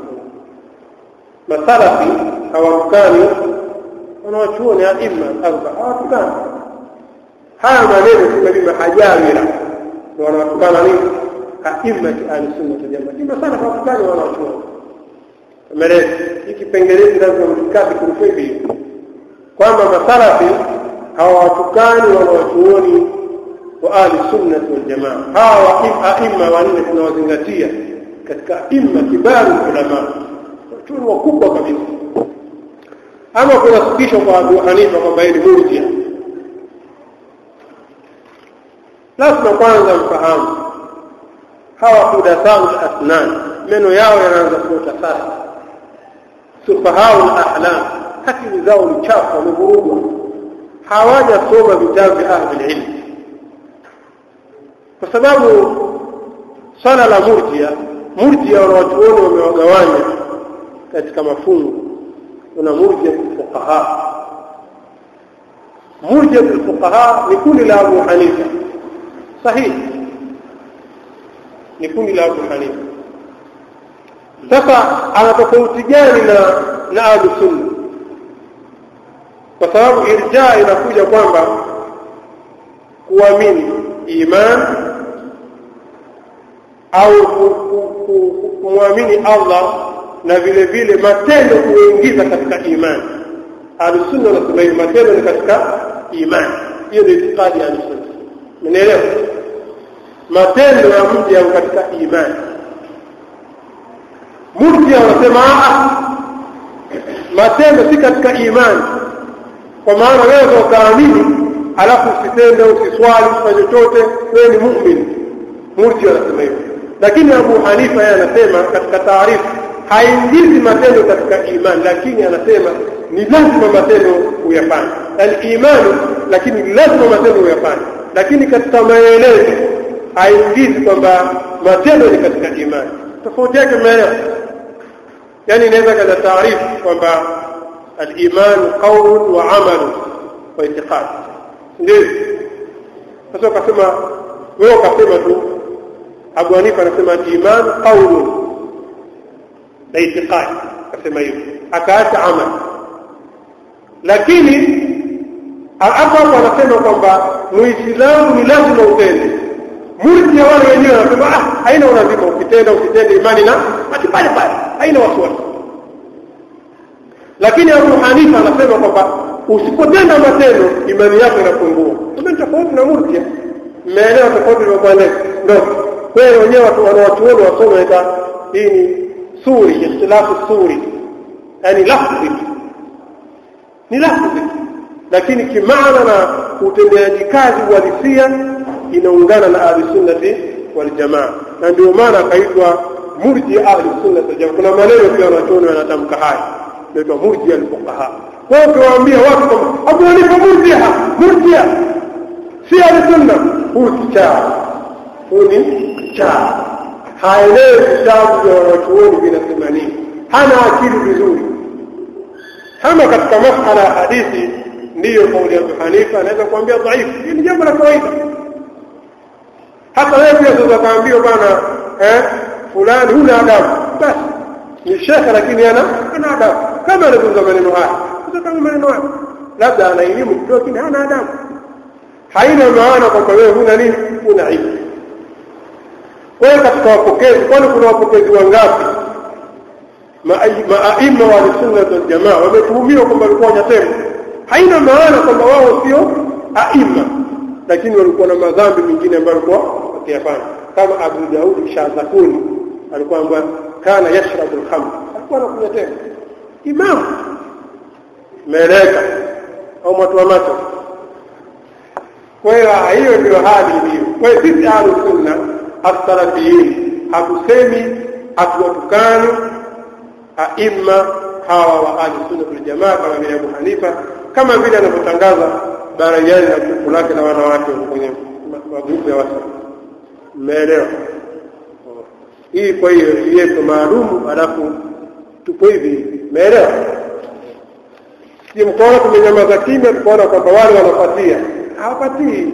masala hawakani wanachuoni ya imma arba hawakani. Haya maneno kama mahajawira wanatukana nini? Aima al-sunna wal jamaa. Ni masala hawakani wanachuoni. Mele hiki pengelezi lazima mtikati kurufebi kwamba masalafi hawatukani wanachuoni wa ahli sunna wal jamaa. Hawa aima wanne tunawazingatia katika imma kibaru ulama, watu wakubwa kabisa. Ama kuna sikisho kwa Abu Hanifa kwamba yeye ni murji'a, lazima kwanza mfahamu hawa hudathau al-asnan meno yao yanaanza kuota sasa. Sufahau al-ahlam akili zao ni chafu, wamevurugwa, hawajasoma vitabu vya ahli ilm. Kwa sababu swala la murji'a, murji'a wanachuoni wamewagawanya katika mafungu. Kuna murji'a fuqaha. Murji'a fuqaha ni kundi la Abu Hanifa. Sahihi, ni kundi la Abu Hanifa. Sasa ana tofauti gani na na ahli sunna? Kwa sababu irja inakuja kwamba kuamini iman au kuamini Allah na vile vile matendo kuingiza katika iman. Ahli sunna wanasema matendo ni katika iman. Hiyo ni itikadi ya ahli sunna. Umeelewa? Matendo ya mtu yako katika iman. Murji'a wanasema matendo si katika iman. Kwa maana wewe ukaamini alafu usitende, usiswali, usifanye chochote, wewe ni muumini. Murji'a wanasema hivyo. Lakini Abu Hanifa yeye anasema katika taarifu haingizi matendo katika iman, lakini anasema ni lazima matendo uyafanye. Al-iman lakini lazima matendo uyafanye. Lakini katika maelezo haingizi kwamba matendo ni katika imani. Tofauti yake maelezo. Yani inaweza kaza taarifu kwamba al-iman qawl wa amal wa i'tiqad. Ndio. Sasa ukasema wewe ukasema tu Abu Hanifa anasema al-iman qawl na i'tiqad, akasema hivyo. Akaacha amal. Lakini hapo anasema kwamba muislamu ni lazima utende. Murji'a wale wenyewe wanasema ah, haina lazima ukitenda ukitende imani na hadi pale pale, haina wasiwasi. Lakini Abu Hanifa anasema kwamba usipotenda matendo imani yako inapungua. Kuna tofauti na Murji'a. Mmeelewa tofauti wa bwana? Ndio. Kwa hiyo wenyewe watu wanaotuona wasome hii ni suri, ikhtilafu suri. Yaani lafzi. Ni lafzi. Lakini kimaana na utendaji kazi uhalisia inaungana na ahli sunnati wal jamaa. Na ndio maana akaitwa murji'a ahli sunnati wal jamaa. Kuna maneno pia wanachoona wanatamka haya. kwa murji'a al-fuqaha. Kwa hiyo tuwaambia watu kwamba Abu Hanifa murji'a, murji'a si al-sunna, huyu kichaa, huyu ni kichaa, haelewi vitabu vya wanachuoni vinasema nini, hana akili vizuri. Kama katika masala ya hadithi ndiyo kauli ya Abu Hanifa, anaweza kuambia dhaifu, hili jambo la kawaida. Hata wewe pia unaweza kaambia bwana eh fulani huna adabu, basi ni shekhe lakini ana ana adabu. Kama anazungumza maneno haya, sasa kama maneno haya labda ana elimu kidogo lakini hana adabu, haina maana kwamba wewe huna nini, huna ilmu. Kwa hiyo katika wapokezi, kwani kuna wapokezi wangapi maaima wa sunna wal jamaa wametuhumiwa kwamba walikuwa wanasema, haina maana kwamba wao sio aima, lakini walikuwa na madhambi mengine ambayo walikuwa wakiyafanya. Kama Abu Daud Shazakuni alikuwa ambaye kana yashrabu al-khamr, alikuwa anakunywa tena imam meleka au watu wa mato. Kwa hiyo hiyo ndio hali hiyo. Kwa hiyo sisi ahlu sunna as-salafiyin hatusemi hatuwatukani aima hawa wa ahlu sunna wal jamaa kama vile Abu Hanifa, kama vile anapotangaza barajani na grupu lake na wanawake kwenye magrupu ya watu. Umeelewa? Hii kwa hiyo yepo maalumu, alafu tupo hivi. Umeelewa? Si mkono tumenyamaza kimya tukaona kwamba wale wanapatia, hawapatii.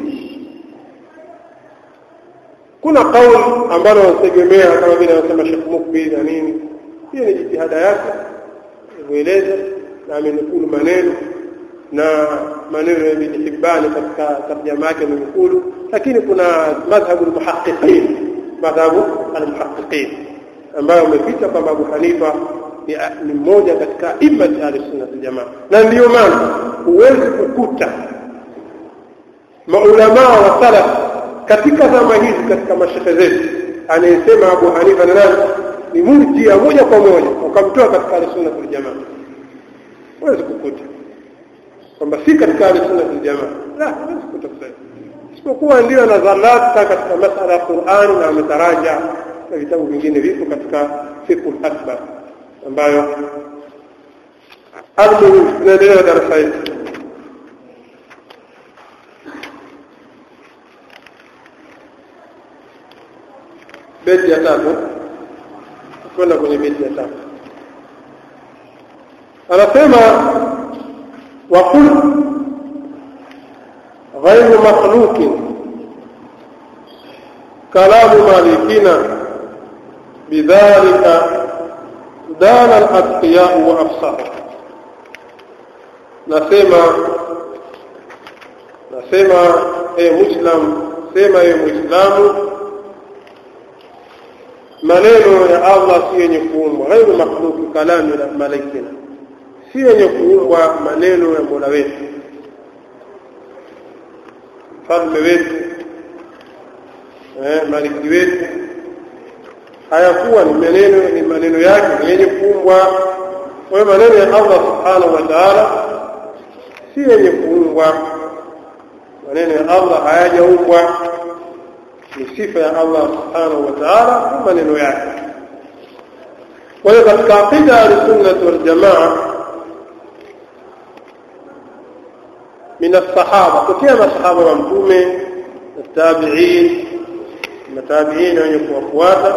Kuna kauli ambalo wanategemea kama vile anasema Sheikh Mukbil na nini, hiyo ni jitihada yake kueleza na amenukulu maneno na maneno ya Ibn Hibban katika tarjama yake amenukulu, lakini kuna madhhabu al-muhaqqiqin, madhhabu al-muhaqqiqin ambayo umepita kwamba Abu Hanifa ni mmoja katika imam al-sunna wal jamaa. Na ndio maana huwezi kukuta maulama wa salaf katika zama hizi katika mashaikh zetu anayesema Abu Hanifa na nani ni murji'a moja kwa moja ukamtoa katika al-sunna wal jamaa. Huwezi kukuta kwamba si katika al-sunna wal jamaa, la, huwezi kukuta. Isipokuwa ndio nadharat katika masala ya Qur'an na mataraja na vitabu vingine vipo katika fiqh al-akbar ambayo almuhimu tunaendelea darasa hili. Beti ya tatu, kwenda kwenye beti ya tatu. Anasema waqul ghayru makhluqin kalamu malikina bidhalika dana al-atqiya wa afsah. Nasema nasema e Muislam, sema e Muislamu, maneno ya Allah si yenye kuumbwa, ghairu makhluq, kalamu ya malaikina si yenye kuumbwa, maneno ya Mola wetu falme wetu eh maliki wetu hayakuwa ni maneno, ni maneno yake yenye kuumbwa. Kwa maneno ya Allah subhanahu wa ta'ala si yenye kuumbwa, maneno ya Allah hayajaumbwa, ni sifa ya Allah subhanahu wa ta'ala kwa maneno yake. Kwa hiyo katika aqida ya sunna wal jamaa min as-sahaba, kutia masahaba wa mtume, tabi'in na tabi'in wenye kuwafuata,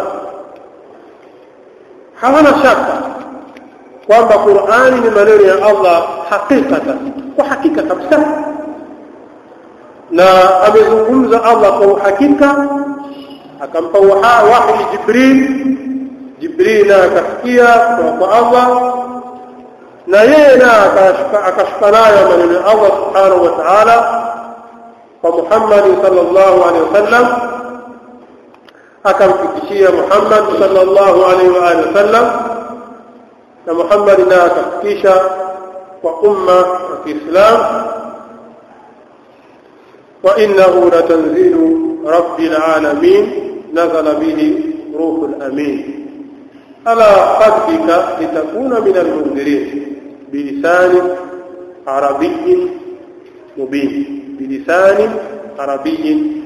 hawana shaka kwamba Qur'ani ni maneno ya Allah hakikatan, kwa hakika kabisa, na amezungumza Allah kwa uhakika, akampa wahi Jibril, Jibril akasikia kwa Allah, na yeye na akashikana maneno ya Allah subhanahu wa ta'ala kwa Muhammad sallallahu alaihi wasallam, akamfikishia Muhammad sallallahu alaihi wa alihi wasallam, na Muhammad na akafikisha kwa umma wa Kiislam. Wa innahu latanzilu rabbil alamin nazala bihi ruhul amin ala qalbika litakuna min almunzirin bilisan arabiyyin mubin, bilisan arabiyyin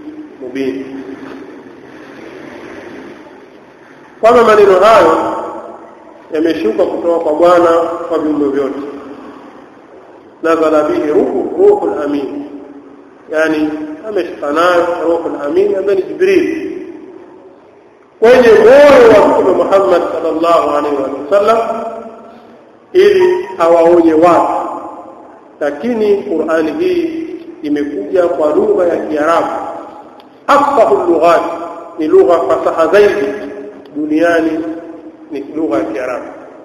mubin. Kwa maneno hayo yameshuka kutoka kwa Bwana kwa viumbe vyote. Nazala bihi ruhu ruhul amin, yani ameshuka nayo ruhul amin ambaye ni Jibril kwenye moyo wa Mtume Muhammad sallallahu alaihi wasallam ili awaonye watu. Lakini Qur'ani hii imekuja kwa lugha ya Kiarabu, afsahu lughat, ni lugha fasaha zaidi duniani, ni lugha ya Kiarabu.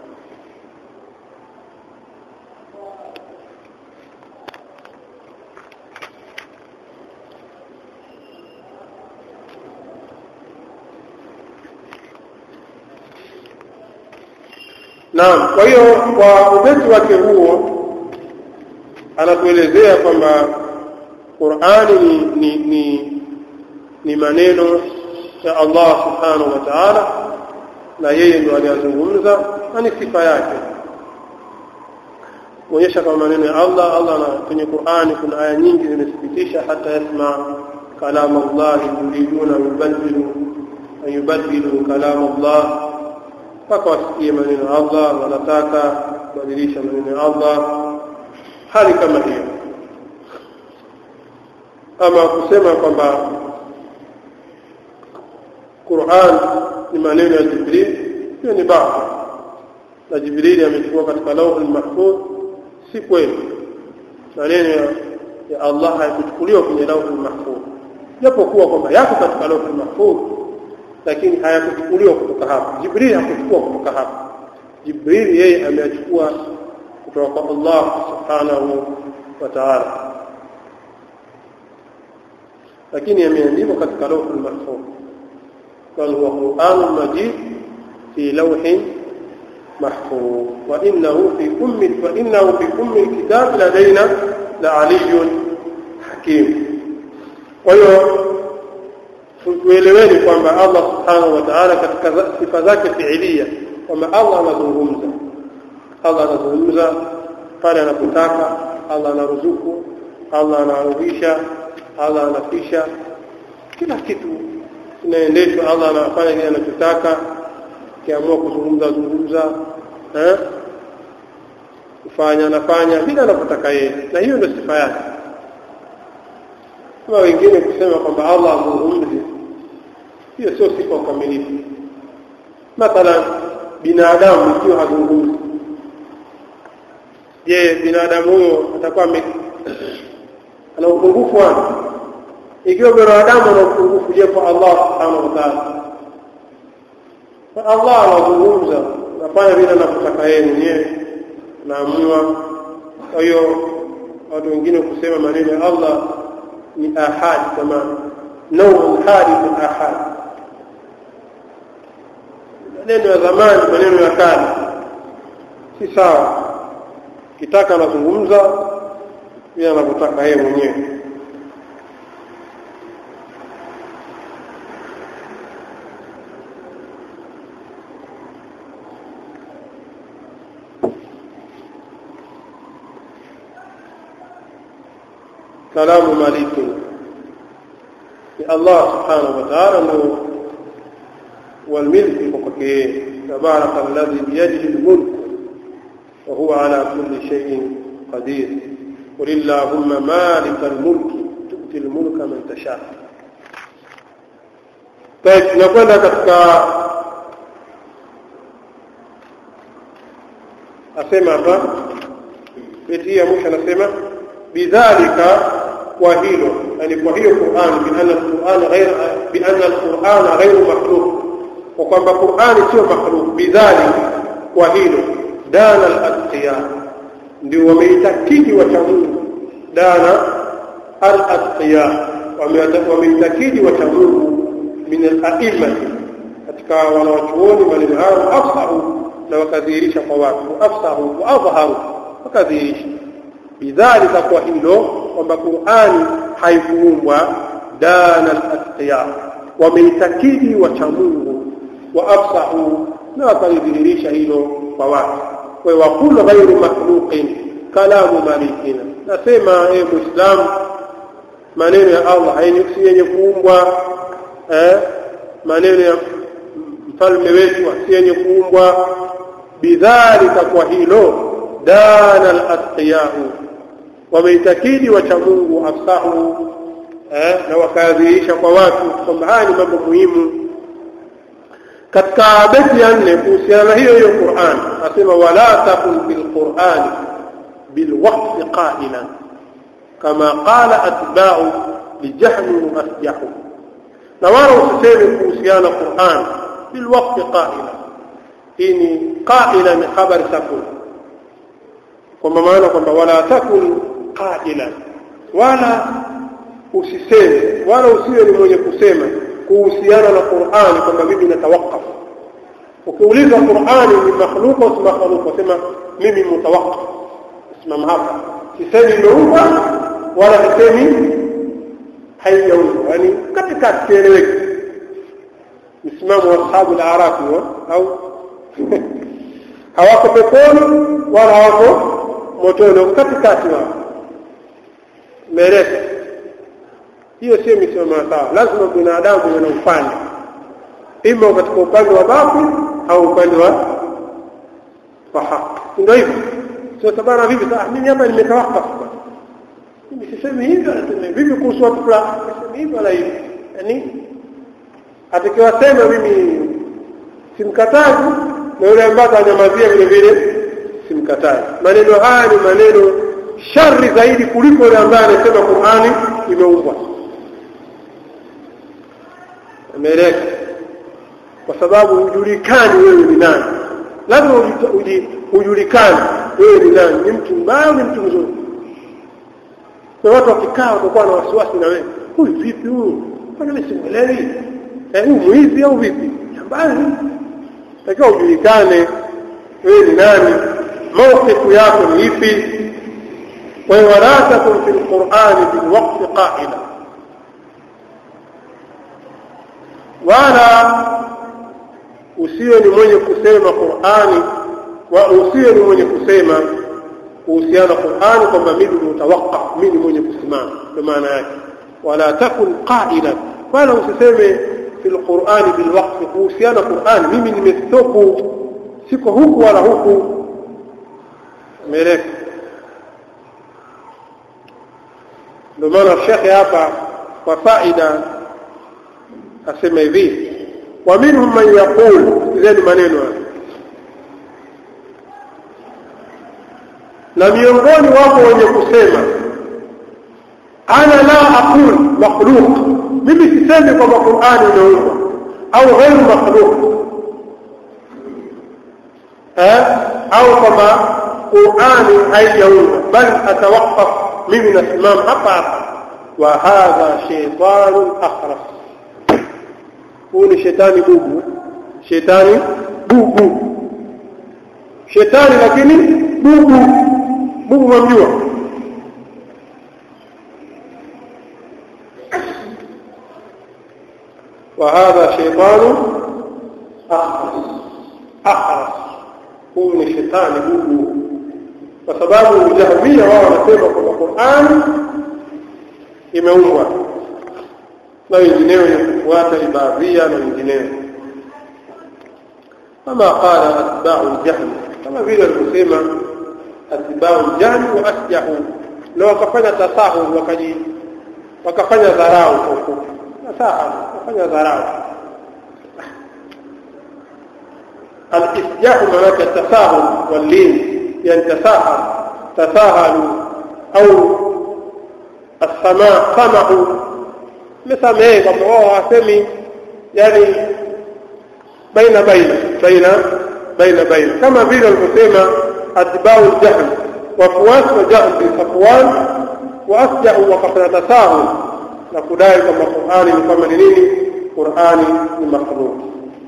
Naam, kwa hiyo kwa ubeti wake huo anatuelezea kwamba Qur'ani ni, ni, ni, ni maneno ya Allah subhanahu wa ta'ala, na yeye ndiye aliyazungumza na ni sifa yake. Kuonyesha kama maneno ya Allah, Allah na kwenye Qur'ani kuna aya nyingi zinathibitisha hata yasma kalam Allah yuriduna yubaddilu an yubaddilu kalam Allah, mpaka wasikie maneno ya Allah, wanataka kubadilisha maneno ya Allah, hali kama hiyo. Ama kusema kwamba Qur'an ni maneno ya Jibril, hiyo ni baadhi, na Jibril amechukua katika lauhul mahfuz, si kweli. Maneno ya Allah hayakuchukuliwa kwenye lauhul mahfuz, japokuwa kwamba yako katika lauhul mahfuz, lakini hayakuchukuliwa kutoka hapo. Jibril hakuchukua kutoka hapo. Jibril yeye amechukua kutoka kwa Allah subhanahu wa ta'ala, lakini yameandikwa katika lauhul mahfuz. قال هو قرآن مجيد في لوح محفوظ وإنه في أم وإنه في أم الكتاب لدينا لعلي حكيم. وهو tueleweni kwamba Allah subhanahu wa ta'ala katika sifa zake fiilia, kwamba Allah anazungumza. Allah anazungumza pale anapotaka, Allah anaruzuku, Allah anaruhisha, Allah anafisha, kila kitu inaendeshwa. Allah anafanya kile anachotaka, kiamua kuzungumza zungumza, eh kufanya anafanya bila anapotaka yeye, na hiyo ndio sifa yake. Kama wengine kusema kwamba Allah azungumzi, hiyo sio sifa kamilifu. Mathalan binadamu ikiwa hazungumzi, je, binadamu huyo atakuwa ana upungufu wapi? Ikiwa binadamu ana upungufu, je kwa Allah subhanahu wa ta'ala? Kwa Allah anazungumza, anafanya vile anapotaka yeye mwenyewe, anaamua. Kwa hiyo watu wengine kusema maneno ya Allah ni ahad, kama nau hadith ahad, maneno ya zamani, maneno ya kale, si sawa. Kitaka anazungumza vile anapotaka yeye mwenyewe. كلام مالك الله سبحانه وتعالى والملك فقه تبارك الذي بيده الملك وهو على كل شيء قدير قل اللهم مالك الملك تؤتي الملك من تشاء. طيب نقول katika asema hapa beti ya mwisho anasema bidhalika, kwa hilo, yani kwa hiyo Qur'an, bi anna al-Qur'an ghayr bi anna al-Qur'an ghayr makhluq, kwa kwamba Qur'an sio makhluq. Bidhalika, kwa hilo, dana al-atqiya, ndio wameitakidi wacha Mungu. Dana al-atqiya, wameitakidi wacha Mungu min al-a'imma, katika wanawachuoni maneno hayo, afsahu, na wakadhihirisha kwa watu, afsahu wa adhaharu, wakadhihirisha. Bidhalika, kwa hilo kwamba Qur'ani haikuumbwa, dana al-atqiya, wameitakidi wacha Mungu, wa afsahu, na wakadhihirisha hilo kwa watu. Wa yaqulu ghayru makhluqin kalamu malikina, nasema e Muislam, maneno ya Allah hayenye yenye kuumbwa, eh maneno ya mfalme wetu si yenye kuumbwa, bidhalika kwa hilo dana al-atqiyau wameitakidi wacha Mungu afsahu eh, na wakadhirisha kwa watu kwamba haya ni mambo muhimu. Katika beti ya nne kuhusiana hiyo hiyo Qur'an asema wala takun bil Qur'an bil waqti qa'ilan kama qala atba'u li jahmi asjahu, na wala usiseme kuhusiana Qur'an bil waqti qa'ilan. Hii ni qa'ilan ni habari takun, kwa maana kwamba wala takun qa'ilan, wala usiseme wala usiwe ni mwenye kusema kuhusiana na Qur'ani kwamba mimi natawakaf. Ukiuliza Qur'ani ni makhluq au si makhluq, sema mimi mutawakkaf, simama hapa, sisemi imeumba wala sisemi haijaumba, yani katikati kieleweke. Msimamo wa ashabu al-Araf au hawako peponi wala hawako motoni, katikati wao mereka. Hiyo sio msimamo sawa. Lazima binadamu ana upande, ima katika upande wa batil au upande wa wa haki. Ndio hivyo. Sio sabana vipi sasa mimi hapa nimetawakaf. Mimi sisemi hivyo, nasema vipi kuhusu watu fulani, sisemi hivyo wala hivi. Yaani atakiwa sema mimi simkatazi na yule ambaye anyamazia vile vile simkatazi. Maneno haya ni maneno shari zaidi kuliko yule ambaye anasema Qur'ani imeumbwa. Ameleka kwa sababu hujulikani wewe ni nani. Lazima hujulikane wewe ni nani, ni mtu mbaya ni mtu mzuri. Kwa watu wakikaa watakuwa na wasiwasi na wewe, huyu vipi huyu, mbona mimi simuelewi, eh huyu mwizi au vipi? Mbaya takiwa hujulikane wewe ni nani, mawqifu yako ni ipi. Wa waratakum fil Qur'ani bil waqti qa'ila, wala usiwe ni mwenye kusema Qur'ani wa usiwe ni mwenye kusema kuhusiana Qur'ani kwamba mimi ni mutawaqqaf, mimi mwenye kusimama. Kwa maana yake wala takun qa'ilan, wala usiseme fil Qur'ani bil waqti kuhusiana Qur'ani mimi nimestopu, siko huku wala huku. Meleka ndio maana Sheikh hapa kwa faida asema hivi, wa minhum man yaqul, zeni maneno na miongoni wapo wenye kusema ana la aqul makhluq, mimi sisemi kwamba Qur'ani imeumbwa au ghairu makhluq, eh au kwamba Qur'ani haijaumbwa, bali atawaqqaf, mimi nasimama hapa hapa. Wa hadha shaytanun akhras, huyu ni shetani bubu, shetani bubu, shetani lakini bubu. Bubu mjua, wa hadha shaytanu akhras, akhras, huyu ni shetani bubu. Kwa sababu Jahmiya wao wanasema kwamba Qur'an imeumbwa, na wengineo kufuata ibadhia na wengineo, kama qala atba'u Jahm, kama vile alivyosema atba'u Jahm wa asjahu, na wakafanya tasahu, wakaji wakafanya dharau huko, tasahu wakafanya dharau. Al-isjahu maana tasahu wal-lin ينتساهل تساهلوا أو السماء سمعوا مثل ما يقولوا أسمي يعني بين بين بين بين بين كما بين المسلمة أتباع الجهل وفواس وجهل بصفوان وأسجعوا وقد تساهل نقول كما القرآن كما نيني قرآن المخلوق.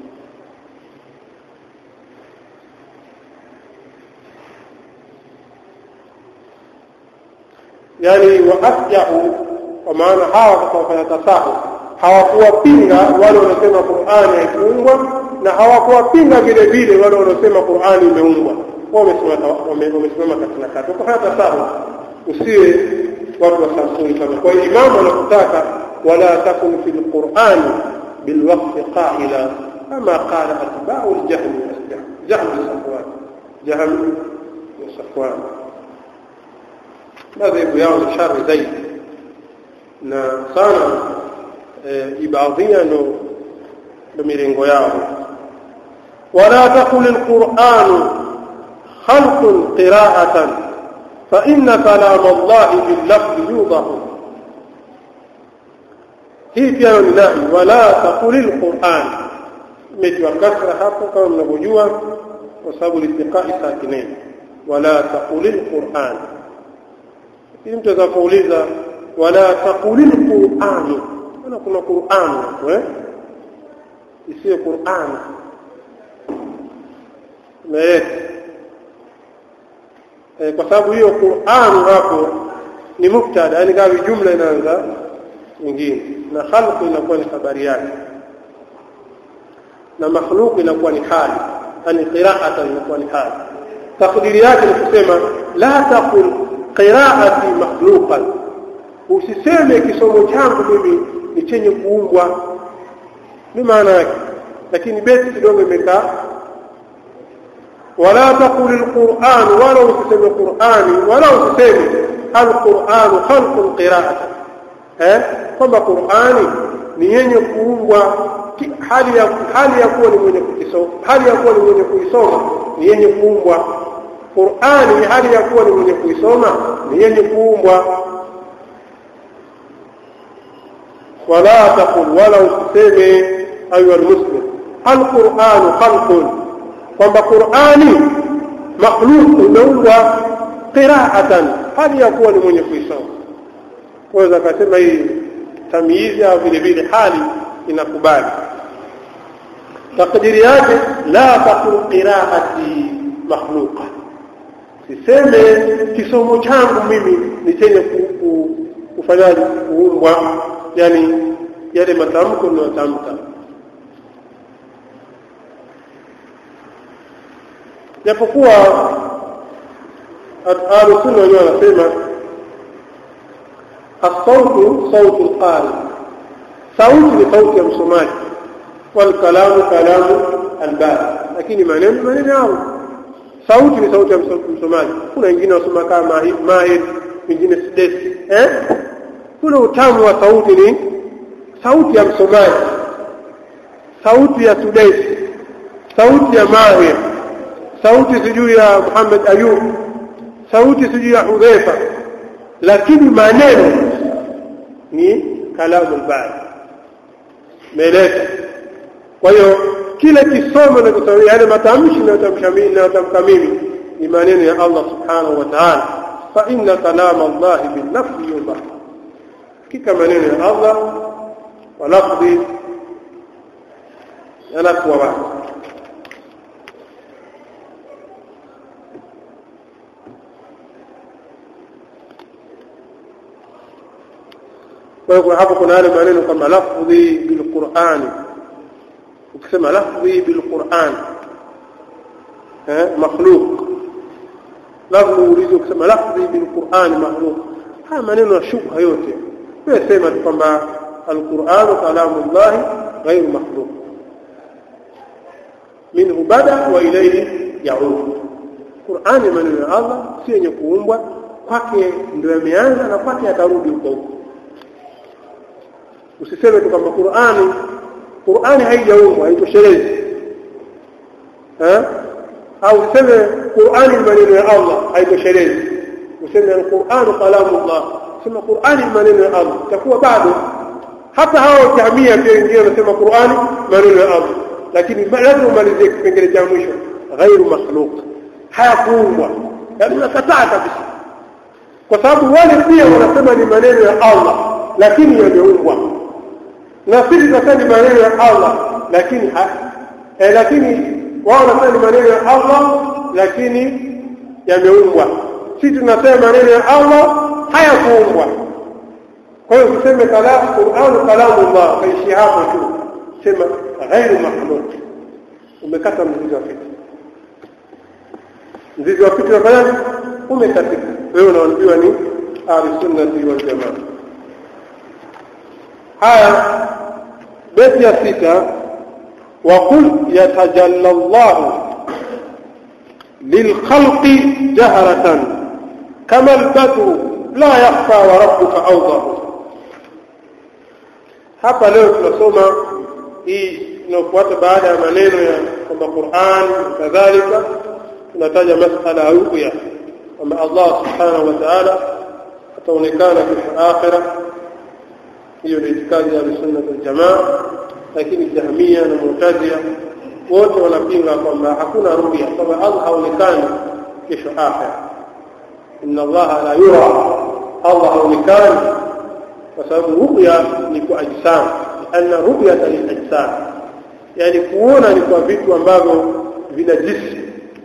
Yani waafjahu, kwa maana hawa kufanya tasahu hawakuwapinga wale wanaosema Qur'ani haikuumbwa, na hawakuwapinga vile vile wale wanaosema Qur'ani imeumbwa. Wao wamesimama katika kati, kufanya tasahu. Usiwe watu wa sampuli kama. Kwa hiyo imamu anakutaka wala takun fil Qur'ani bil waqti qa'ila kama qala atba'u al-jahl jahl safwan. Jahm na Safwan. Madhehebu yao ni shari zaidi na sana ibadhia ndo ndo mirengo yao. Wala taqul alquran khalq qira'atan fa inna kalam Allah bil lafz yudahu. Hii pia ni nahi. Wala taqul alquran metiwa kasra hapo kama mnavyojua kwa sababu litiqa'i sakinain. Wala taqul alquran. Hii mtu atakaouliza wala taqul alquran, ana kuna Qur'an eh isiyo Qur'an eh kwa sababu hiyo Qur'an hapo ni mubtada, yani kama jumla inaanza nyingine, na khalq inakuwa ni habari yake, na makhluq inakuwa ni hali, yani qira'atan inakuwa ni hali. Takdiri yake ni kusema la taqul qira'ati makhluqan, usiseme kisomo changu mimi ni chenye kuumbwa, ni maana yake. Lakini beti kidogo imekaa wala taqul alquran, wala usiseme Qur'ani, wala usiseme alquran khalq qira'atan, eh kwamba Qur'ani ni yenye kuumbwa hali ya hali ya kuwa ni mwenye kusoma, hali ya kuwa ni mwenye kuisoma ni yenye kuumbwa. Qur'ani hali ya kuwa ni mwenye kuisoma ni yenye kuumbwa. ولا تقل ولا تسمي أيها المسلم القرآن خلق، kwamba Qur'ani makhluq umeundwa qira'atan, hali ya kuwa ni mwenye kuisoma. Waweza kusema hii tamyizi au vile vile hali inakubali. Takdiri yake la taqul qira'ati makhluqa, siseme kisomo changu mimi ni chenye kufanyaje kuumbwa, yani yale matamko ninayotamka. Japokuwa Ahlus-Sunnah wenyewe wanasema as-sautu sautu al-qari, sauti ni sauti ya msomaji, wal kalamu kalamu al-bari, lakini maneno maneno yao. Sauti ni sauti ya msomaji. Kuna wengine wasoma kama mahir, wengine sidesi, eh kuna utamu wa sauti ni sauti ya msomaji, sauti ya Sudais, sauti ya Mahir, sauti sijui ya Muhammad Ayub, sauti sijui ya Hudhaifa, lakini maneno ni kalamu al-bari, meleka. Kwa hiyo kila kisomo na kusawia yale matamshi na tamshamini na tamkamimi ni maneno ya Allah subhanahu wa ta'ala. Fa inna kalama Allah bil lafzi yubah, kika maneno ya Allah wa lafzi yanakuwa wazi. Kwa hiyo hapo kuna yale maneno kama lafzi bil Qur'an, ukisema lafzi bil Qur'an eh makhluq, lafzi ulizo ukisema lafzi bil Qur'an makhluq, haya maneno ya shubha yote tunasema kwamba al-Qur'an kalamullah ghayr makhluq, minhu bada wa ilayhi yaud. Qur'an ni maneno ya Allah, si yenye kuumbwa, kwake ndio yameanza na kwake atarudi huko huko. Usiseme tu kwamba Qur'ani Qur'ani haijaumbwa, haitoshelezi, eh au useme Qur'ani ni maneno ya Allah, haitoshelezi. Useme al-Qur'an kalamullah, sema Qur'ani maneno ya Allah, takuwa bado. Hata hao jamii pia wengine wanasema Qur'ani maneno ya Allah, lakini lazima umalizie kipengele cha mwisho ghairu makhluq, hayakuumbwa, yani unakataa kabisa, kwa sababu wale pia wanasema ni maneno ya Allah lakini yameumbwa, na sisi tunasema ni maneno ya Allah lakini eh, lakini wao wanasema ni maneno ya Allah lakini yameumbwa. Sisi tunasema maneno ya Allah hayakuumbwa. Kwa hiyo tuseme kalamu Qur'an kalamullah, kaishi hapo tu, sema ghairu makhluq, umekata mzizi wa kitu. Mzizi wa kitu unafanya umekatika, wewe unaambiwa ni Ahlus-Sunnah wal Jamaa. Haya beti ya sita, wa qul yatajalla Allah lilkhalqi jahratan kama albadru la yakhfa wa rabbuka awdah. Hapa leo tunasoma hii inayofuata baada ya maneno ya kwamba Qur'an kadhalika tunataja masala ya ruqya kwamba Allah subhanahu wa ta'ala ataonekana kesho akhira. Hiyo ni itikadi ya sunna wal jamaa, lakini Jahmiya na Mu'tazila wote wanapinga kwamba hakuna ruqya, kwamba Allah haonekani kesho akhira. Inna Allah la yura, Allah haonekani kwa sababu ruqya ni kwa ajsam, anna ruqyata lil ajsam, yani kuona ni kwa vitu ambavyo vina jismu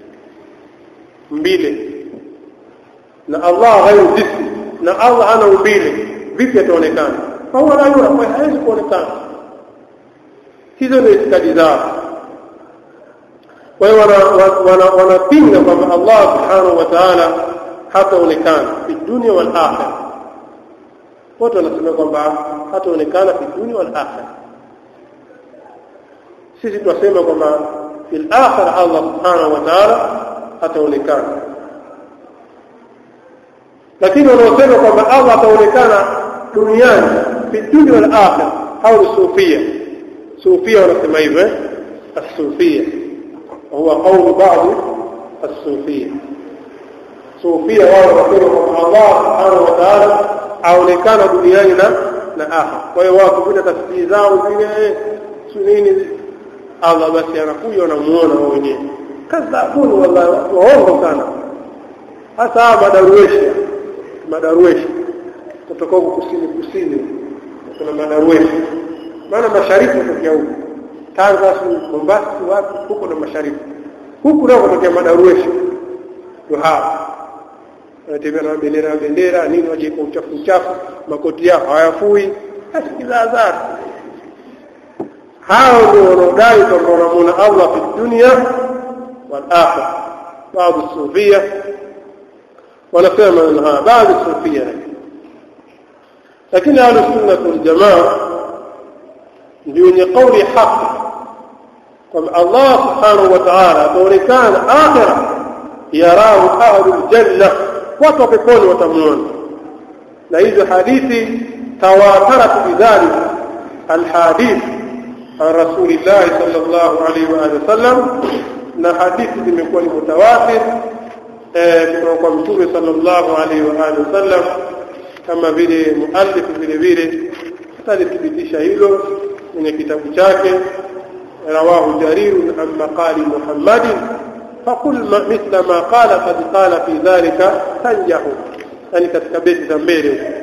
mbili, na Allah ghairu jismu, na Allah ana umbile, vipi ataonekana? Kwa hiyo la yura, kwa hawezi kuonekana. Hizo ni itikadi zao. Kwa hiyo wana wanapinga kwamba Allah subhanahu wa ta'ala hataonekana fi dunia wal akhirah. Wote wanasema kwamba hataonekana fi dunia wal akhirah. Sisi tunasema kwamba fil akhirah Allah subhanahu wa ta'ala hataonekana. Lakini wanaosema kwamba Allah hataonekana duniani fi dunia wal akhirah au sufia. Sufia wanasema hivyo, as-sufia هو قول بعض الصوفيه. صوفيه wao wanasema kwamba Allah subhanahu wa ta'ala aonekana duniani na na akhira. Kwa hiyo wao kupita tafsiri zao zile sunini, Allah basi anakuja na muona wao wenyewe. Kadhabuni wallahi, waongo sana. Hasa madarueshi madarueshi kutoka kusini kusini, kuna madarueshi maana mashariki kutokea huko Tanga, Mombasa, wapi huko na mashariki. Huko ndio kutokea madarueshi. Ndio hapa. Wanatembea na bendera bendera nini, waje kwa uchafu uchafu, makoti yao hayafui. Asikizazar. Hao ndio wanaodai kwamba wanamuona Allah fi dunia wal akhirah. Baadhi sufia wanasema na baadhi sufia, lakini ahlus sunnah wal jamaa ndio wenye kauli haki kwamba Allah subhanahu wa ta'ala ataonekana akhira, yarahu ahlul janna, watu wa peponi watamuona. Na hizo hadithi tawatarat bidhalika alhadith an rasulillah sallallahu alayhi wa sallam, na hadithi zimekuwa ni mutawatir kutoka kwa mtume sallallahu alayhi wa sallam, kama vile muallif vile vile atalithibitisha hilo kwenye kitabu chake رواه جرير عن مقال محمد فقل مثل ما قال قد قال في ذلك تنجح. يعني katika beti za mbele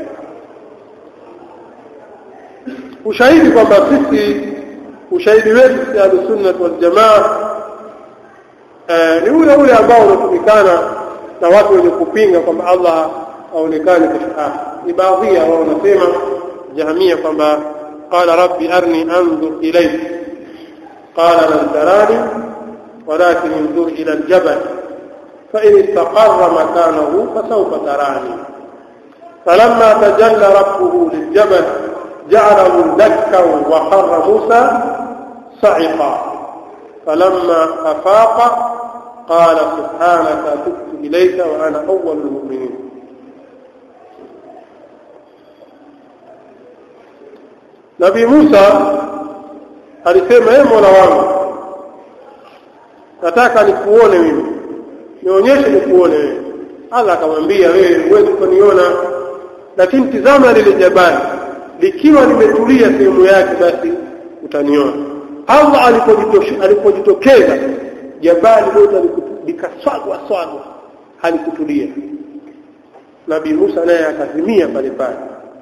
ushahidi kwamba sisi ushahidi wetu ya Ahlus-Sunnah wal Jamaa ni ule ule ambao unatumikana na watu wenye kupinga kwamba Allah aonekane kesho akhira. Ni baadhi yao wanasema Jahmiya kwamba qala rabbi arni anzur ilayk قال لن تراني ولكن انظر إلى الجبل فإن استقر مكانه فسوف تراني. فلما تجلى ربه للجبل جعله دكا وخر موسى صعقا. فلما أفاق قال سبحانك تبت إليك وأنا أول المؤمنين. نبي موسى alisema yeye Mola wangu, nataka nikuone mimi, nionyeshe nikuone wewe. Allah akamwambia wewe huwezi kuniona, lakini tizama lile jabali likiwa limetulia sehemu yake basi utaniona. Allah alipojitosha alipojitokeza jabali lote likaswagwa swagwa, halikutulia. Nabii Musa naye akazimia pale pale,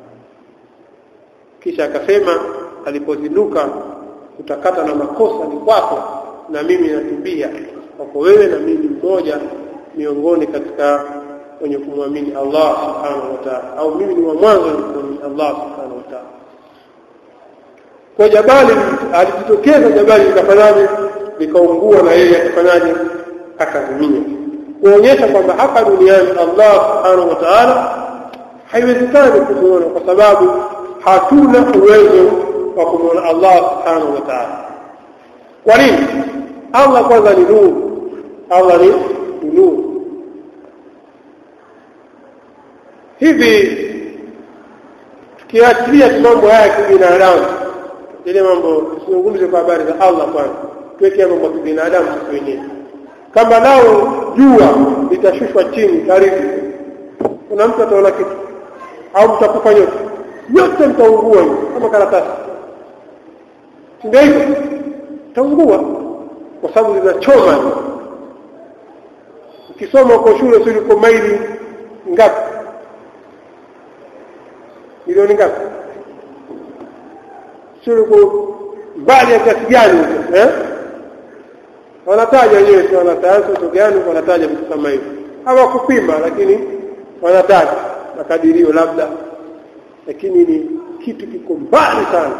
kisha akasema alipozinduka, utakata na makosa ni kwako na mimi natubia kwako wewe, na mimi mmoja miongoni katika wenye kumwamini Allah subhanahu wa ta'ala, au mimi ni wa mwanzo kumwamini Allah subhanahu wa ta'ala. Kwa jabali alijitokeza, jabali likafanyaje, likaungua, na yeye akafanyaje, akazimia, kuonyesha kwamba hapa duniani Allah subhanahu wa ta'ala haiwezekani kumuona kwa sababu hatuna uwezo wa kumuona Allah subhanahu wa ta'ala. Kwa nini? Allah kwanza ni nuru, Allah ni nur. Hivi tukiachilia mambo haya ya binadamu, ile mambo tuzungumze kwa habari za Allah kwanza, tuweke mambo ya binadamu sisi wenyewe. Kama nao jua litashushwa chini karibu, kuna mtu ataona kitu au mtakufa nyote yote mtaungua kama karatasi, ndio hivyo taungua kwa sababu zinachoma. Ukisoma kwa shule sio uko maili ngapi, milioni ngapi, sio uko mbali ya kiasi gani eh? Wanataja wenyewe sio wanasayansi watu gani wanataja vitu kama hivyo, hawa kupima lakini wanataja makadirio labda, lakini ni kitu kiko mbali sana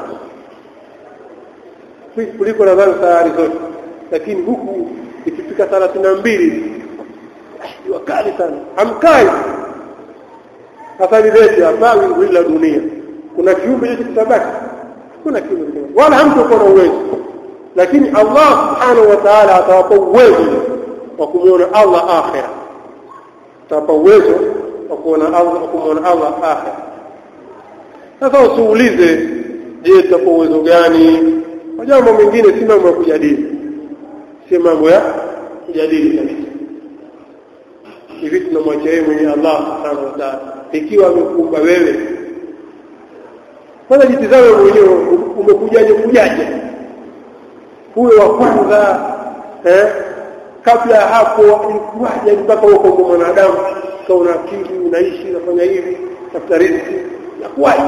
kuliko nadhani sayari zote. Lakini huku ikifika thelathini na mbili ni wakali sana, hamkai athari zetu hapa wila dunia. Kuna kiumbe chochote kitabaki? Kuna kiumbe wala hamtakuwa na uwezo, lakini Allah subhanahu wa ta'ala atawapa uwezo wa kumuona Allah akhira, atawapa uwezo wa kuona Allah, kumuona Allah akhira. Sasa usiulize je tutakuwa uwezo gani, kwa jambo mengine si mambo ya kujadili, si mambo ya kujadili kabisa. Hivi tunamwacha yeye mwenye Allah subhanahu wa ta'ala. Ikiwa amekuumba wewe, kwanza jitizame mwenyewe, umekujaje kujaje huyo wa kwanza eh? Kabla hapo ilikuwaje mpaka uko kwa mwanadamu kauna akili unaishi unafanya hivi tafuta riziki na kuwaje?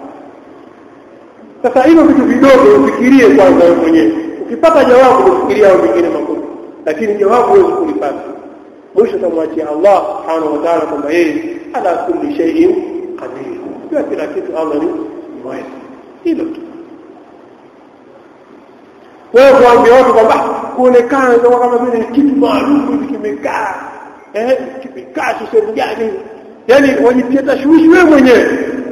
Sasa hilo vitu vidogo ufikirie kwanza wewe mwenyewe, ukipata jawabu ufikirie au vingine makubwa, lakini jawabu huwezi kulipata. Mwisho tamwachia Allah subhanahu wa ta'ala kwamba yeye ala kulli shay'in qadir, kwa kila kitu Allah ni mweza. Hilo tu. Wewe kuambia watu kwamba kuonekana kama vile kitu maalum kimekaa eh kimekaa sehemu gani, yani wajitia tashwishi wewe mwenyewe,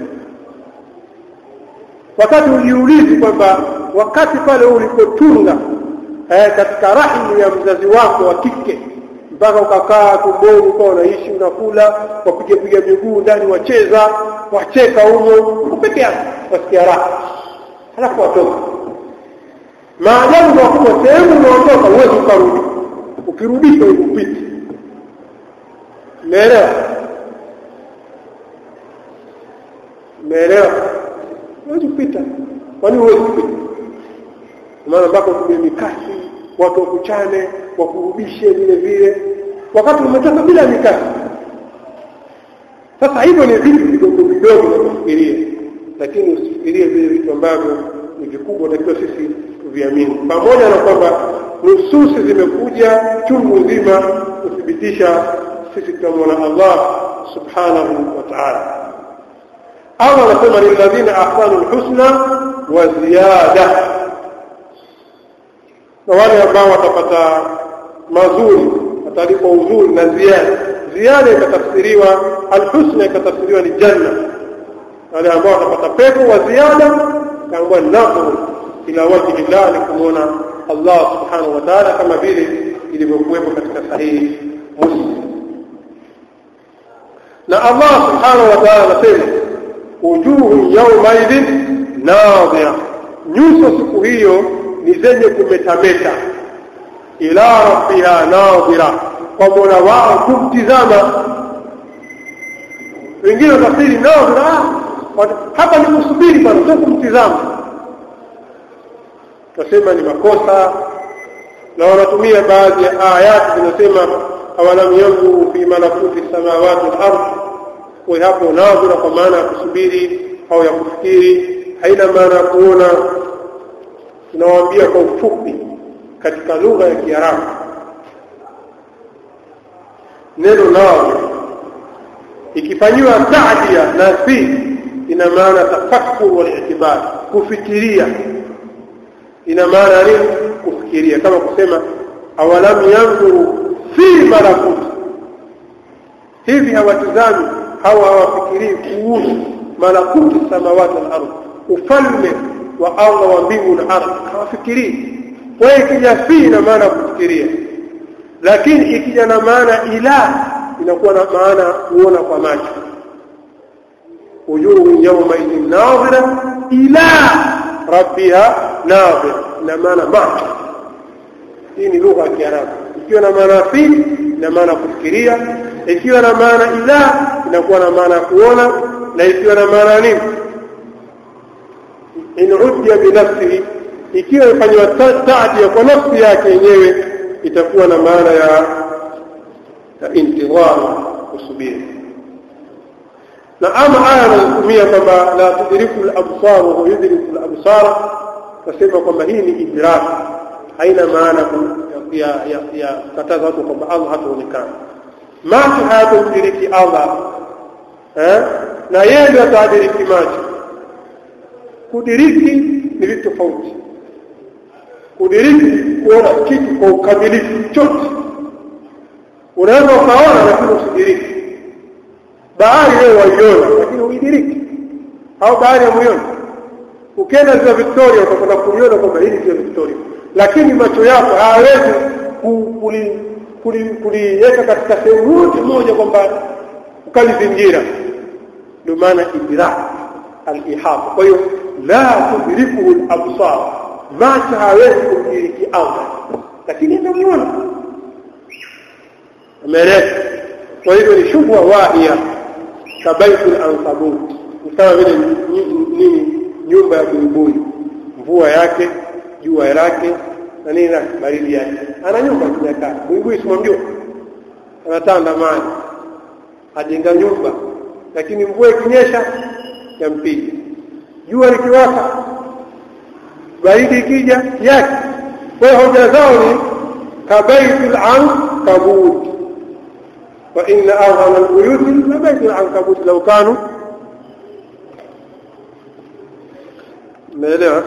wakati uliulizi kwamba wakati pale ulipotunga eh katika rahimu ya mzazi wako wa kike mpaka ukakaa tumboni ukawa unaishi unakula, wapige piga miguu ndani wacheza wacheka huko peke yako wasikia raha, halafu watoka maajabu kwa sehemu unaondoka uweze kurudi, ukirudishwa upite. Umeelewa? Umeelewa? Uweze kupita. Kwani uweze kupita? Maana mpaka kuna mikasi watu wakuchane wakurudishe vile vile wakati umetoka bila mikasi. Sasa hivyo ni vitu vidogo vidogo vya kufikiria, lakini usifikirie vile vitu ambavyo ni vikubwa na kwa sisi tuviamini. Pamoja na kwamba nususi zimekuja chungu nzima kuthibitisha sisi tutamwona Allah subhanahu wa ta'ala. Allah anasema lilladhina ahsanu alhusna wa ziyada, na wale ambao watapata mazuri watalipwa uzuri na ziada. Ziada ikatafsiriwa alhusna, ikatafsiriwa ni janna, wale ambao watapata pepo. Wa ziada kama nadhuru ila wajhi Allah, ni kumuona Allah subhanahu wa ta'ala kama vile ilivyokuwepo katika sahihi Muslim. Na Allah subhanahu wa ta'ala anasema wujuhu yawma idhin nadhira, nyuso siku hiyo ni zenye kumetameta, ila rabbiha nadhira, kwa Mola wao kumtizama. Wengine tafsiri nadhira hapa ni kusubiri bado, sio kumtizama. Tasema ni makosa, na wanatumia baadhi ya ayati zinasema awalam yanzuru fi malakuti samawati wal ardh, kwa hapo nadhira kwa maana ya kusubiri au ya kufikiri, haina maana ya kuona. Tunawaambia kwa ufupi katika lugha ya Kiarabu neno nadhira ikifanywa ta'diya na fi ina maana tafakkur wal i'tibar, kufikiria. Ina maana nini kufikiria? Kama kusema awalam yanzuru fi malakuti, hivi hawatazami hawa hawafikirii kuhusu malakuti samawati wal ardh, ufalme wa Allah wa mbingu na ardhi, hawafikirii. Kwa hiyo kija fi ina maana kufikiria. lakini ikija na maana ila inakuwa na maana kuona kwa macho. wujuhu yawma idhin nadhira ila rabbiha nadhira, na maana macho. Hii ni lugha ya Kiarabu. Ikiwa na maana fi na maana kufikiria, ikiwa na maana ila inakuwa na maana kuona, na ikiwa na maana nini in udiya bi nafsihi, ikiwa ifanywa ta'diya kwa nafsi yake yenyewe itakuwa na maana ya intidhar, kusubiri. na ama aya inayotumia kwamba la tudriku al-absar wa yudriku al-absar, nasema kwamba hii ni idrak, haina maana ya ya ya kataza watu kwamba Allah hataonekana. Macho hayatodiriki Allah, eh na yeye ndiye atadiriki macho. Kudiriki ni vitu tofauti. Kudiriki kuona kitu kwa ukamilifu chote, unaweza ukaona lakini usidiriki. Bahari wewe waiona lakini uidiriki, au bahari ya muiona. Ukienda za Victoria utakwenda kuiona kwamba hii ni Victoria, lakini macho yako hayawezi kuliweka katika sehemu moja kwamba ukalizingira. Ndio maana idrak al-ihata. Kwa hiyo la tudriku al-absar, macho hawezi kudiriki Allah lakini anamuona. Ameleta. Kwa hiyo ni shubha wahia kabaitul ankabut, kama vile nini nyumba ya buibui, mvua yake, jua yake na nini na baridi yake. Ana nyumba kinyaka, buibui simamjua, anatanda maji, ajenga nyumba, lakini mvua ikinyesha yampiga, jua likiwaka, baridi ikija yake. Kwa hiyo hoja zao ni kabaitul ankabut, wa inna awhana al-buyut la baytul ankabut law kanu. Umeelewa?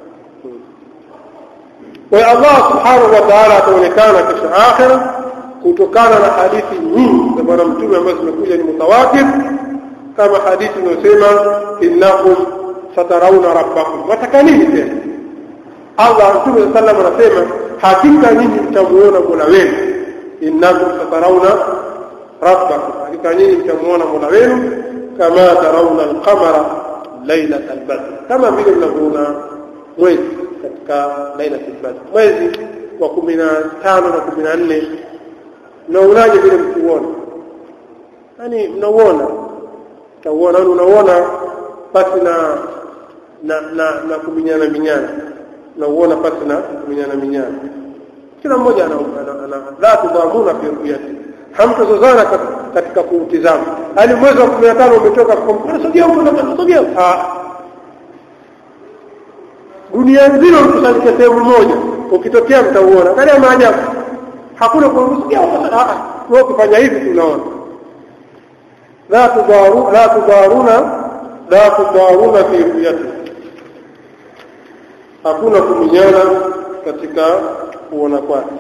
Kwa Allah subhanahu wa ta'ala ataonekana kesho akhira kutokana na hadithi nyingi za Bwana Mtume ambazo zimekuja ni mutawatir, kama hadithi inayosema innakum satarawna rabbakum. Watakanini tena? Allah Mtume sallallahu alayhi wasallam anasema hakika nyinyi mtamuona Mola wenu. Innakum satarawna rabbakum, hakika nyinyi mtamuona Mola wenu kama tarawna al-qamara lailat al-badr, kama vile mnavyoona mwezi katika lailat al-badr, mwezi wa kumi na tano na kumi na nne. Mnaonaje vile mkiuona? Yaani mnaona tauona unaona basi na na na, na kuminyana minyana, mnaona basi na kuminyana minyana. Kila mmoja ana ana la tudhamuna fi ru'yati, hamtazozana katika kuutizama. Hali mwezi wa kumi na tano umetoka kwa mkono, sogea huko na sogea, ah, dunia nzima mkusanyike sehemu moja, ukitokea mtauona. Kama maajabu, hakuna kuruhusiwa huko. Ah, wewe ukifanya hivi tunaona. La tudaru la tudaruna la tudaruna fi ru'yati, hakuna kuminyana katika kuona kwake.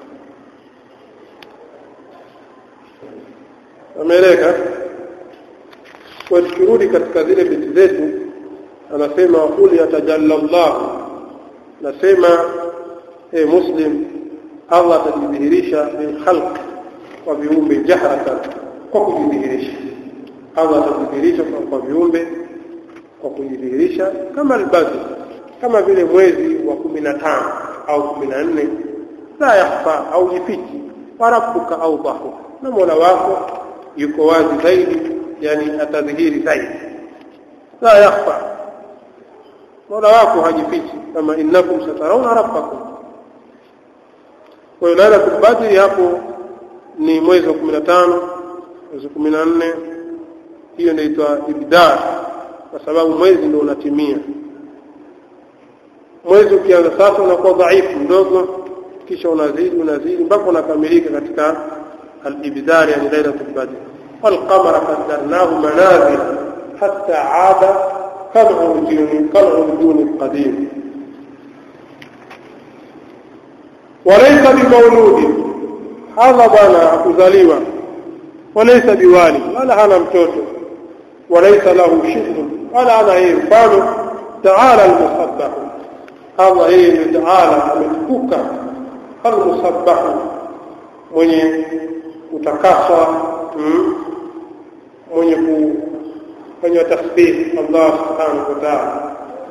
Ameleka. Kwa tukirudi katika zile biti zetu, anasema qul yatajalla Allah, nasema e Muslim, Allah atajidhihirisha bil khalq wa viumbe jahratan, kwa kujidhihirisha. Allah atajidhihirisha kwa viumbe kwa kujidhihirisha kama al-badr, kama vile mwezi wa kumi na tano au kumi na nne, la yakhfa au jifichi, warabuka au dhahu, na Mola wako yuko wazi zaidi, yani atadhihiri zaidi. La yakhfa, Mola wako hajifichi, kama innakum satarawna rabbakum. Kwa hiyo lailatul badri hapo ni mwezi wa kumi na tano, mwezi wa kumi na nne. Hiyo inaitwa ibdar kwa sababu mwezi ndio unatimia. Mwezi ukianza sasa unakuwa dhaifu mdogo, kisha unazidi unazidi mpaka unakamilika katika al-ibdar, yani lailatul badr. wal qamara qaddarnahu manazil hatta aada kal'urjun kal'urjun qadim. walaysa bimawlud, hadha bana hakuzaliwa, walaysa biwali, wala hana mtoto, walaysa lahu shibh, wala ana yeye mfano. Ta'ala al-musabbah, Allah yeye ni Ta'ala ametukuka, al-musabbah mwenye kutakaswa, hmm? mwenye kufanya tasbih Allah subhanahu wa ta'ala.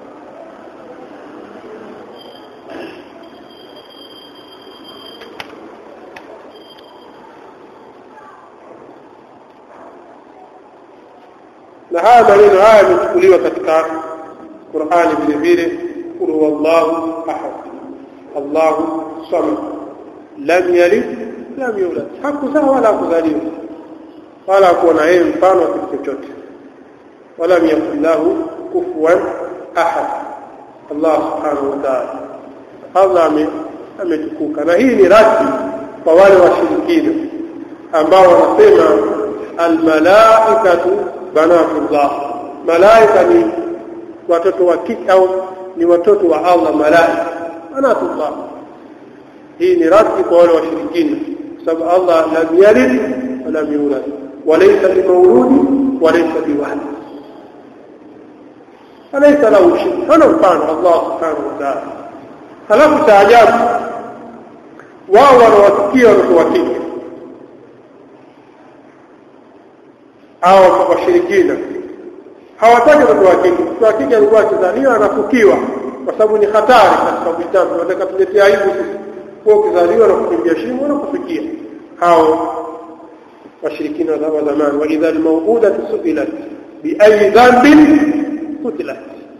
na haya maneno haya yamechukuliwa katika Qur'ani vile vile, qul huwallahu ahad Allahu samad lam yalid lam yulad, hakuzaa wala kuzaliwa wala kuwa na yeye mfano wa kitu chochote, wala yakul lahu kufuwan ahad. Allah subhanahu wa ta'ala Allah ametukuka. Na hii ni radi kwa wale washirikina ambao wanasema almalaikatu banatullah, malaika ni watoto wa kike au ni watoto wa Allah. Malaika banatullah, hii ni radi kwa wale washirikina, sababu Allah lam yalid wa lam yulad wa laysa bimawlud wa laysa biwalid, alaysa lahu shay, hana mfano Allah subhanahu wa ta'ala. Halafu taajabu, wao wanawasikia watoto wa kike au washirikina hawataki watoto wa kike. Mtoto wa kike alikuwa akizaliwa anafukiwa kwa sababu ni hatari katika vitabu, wanataka tuletea aibu sisi kwa kuzaliwa na kukimbia shimo na kufikia. Hao washirikina wa zamani, wa idha al-maw'udatu su'ilat bi ayi dhanbin qutilat,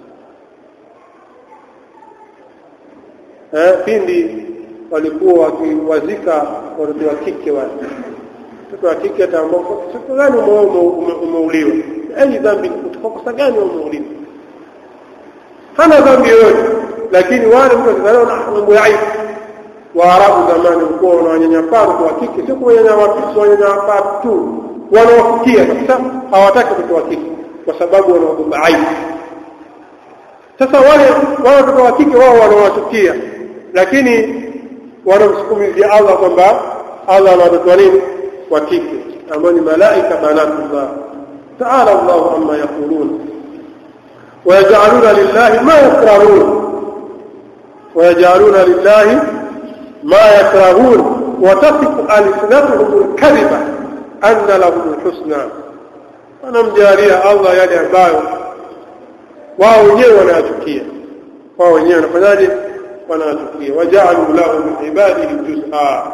eh pindi walikuwa wakiwazika watoto wa kike wale, mtoto wa kike ataambapo siku gani umeuliwa, ayi dhambi, kutokosa gani umeuliwa, hana dhambi yoyote. Lakini wale mtu wazalao na mambo ya aibu. Waarabu zamani walikuwa wananyanyapaa kwa kike, sio kwa nyanyapaa wanyanyapaa tu, wanawafikia kabisa, hawataki watoto wa kike kwa sababu wanaogopa aibu. Sasa wale wale watoto wa kike wao wanawachukia, lakini wanamsukumizia Allah kwamba Allah ana watoto nini wa kike ambao ni malaika banatullah. Ta'ala Allah amma yaqulun wa yaj'aluna lillahi ma yakrahun wa yaj'aluna lillahi ma yakrahun wa tasifu alsinatuhum alkadhiba anna lahum alhusna. Wanamjalia Allah yale ambayo wao wenyewe wanayachukia, wao wenyewe wanafanyaje, wanayachukia. Waja'alu lahu min ibadihi juz'a.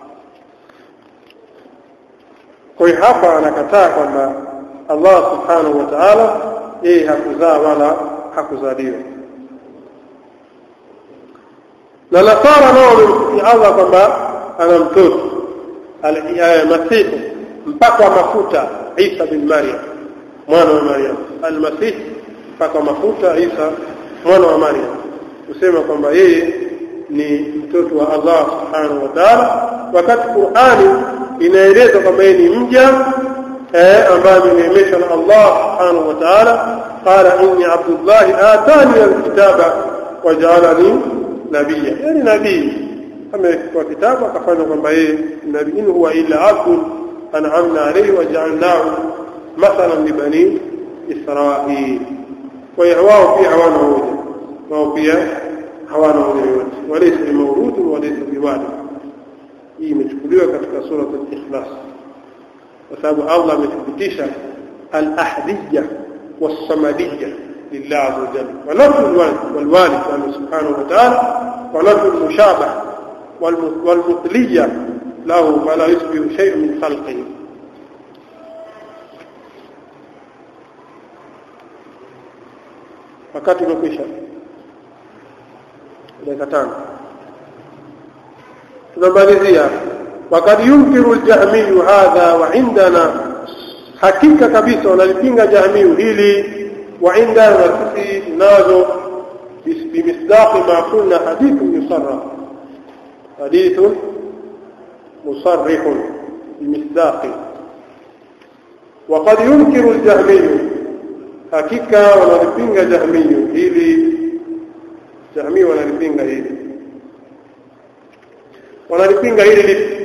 Kwa hiyo hapa anakataa kwamba Allah subhanahu wa ta'ala yeye hakuzaa wala hakuzaliwa. Na Nasara nao wamemsikia Allah kwamba ana mtoto al-Masih, mpaka mafuta Isa bin Maryam, mwana wa Maryam. Al-Masih mpaka mafuta Isa mwana wa Maryam, kusema kwamba yeye ni mtoto wa Allah subhanahu wa ta'ala, wakati Qur'ani inaeleza kwamba yeye ni mja eh ambaye ameneemeshwa na Allah subhanahu wa ta'ala. Qala inni abdullahi atani alkitaba waj'alani nabiyya, yani nabii amepewa kitabu akafanya kwamba yeye nabii. In huwa illa abdun an'amna alayhi waj'alnahu mathalan li bani Israil. Kwa hiyo wao pia hawana hoja, wao pia hawana hoja yote, walaysa bimawlud walaysa biwalid. Hii imechukuliwa katika sura al-Ikhlas kwa sababu Allah amethibitisha al-ahdiyya was-samadiyya lillah azza wa jalla, wa nafu al-walid wal-walid subhanahu wa ta'ala, wa nafu al-mushabah wal-mutliyya lahu ma la yusbihu shay'un min khalqihi. Wakati umekwisha, dakika tano tunamalizia. Wakati yunkiru al-Jahmi hadha wa indana, hakika kabisa wanalipinga Jahmi hili, wa indana sisi nazo bimisdaqi ma kunna hadithun yusarrah, hadithun musarrihun bimisdaqi. وقد ينكر الجهمي, hakika wanalipinga Jahmi hili, Jahmi wanalipinga hili, wanalipinga hili lipi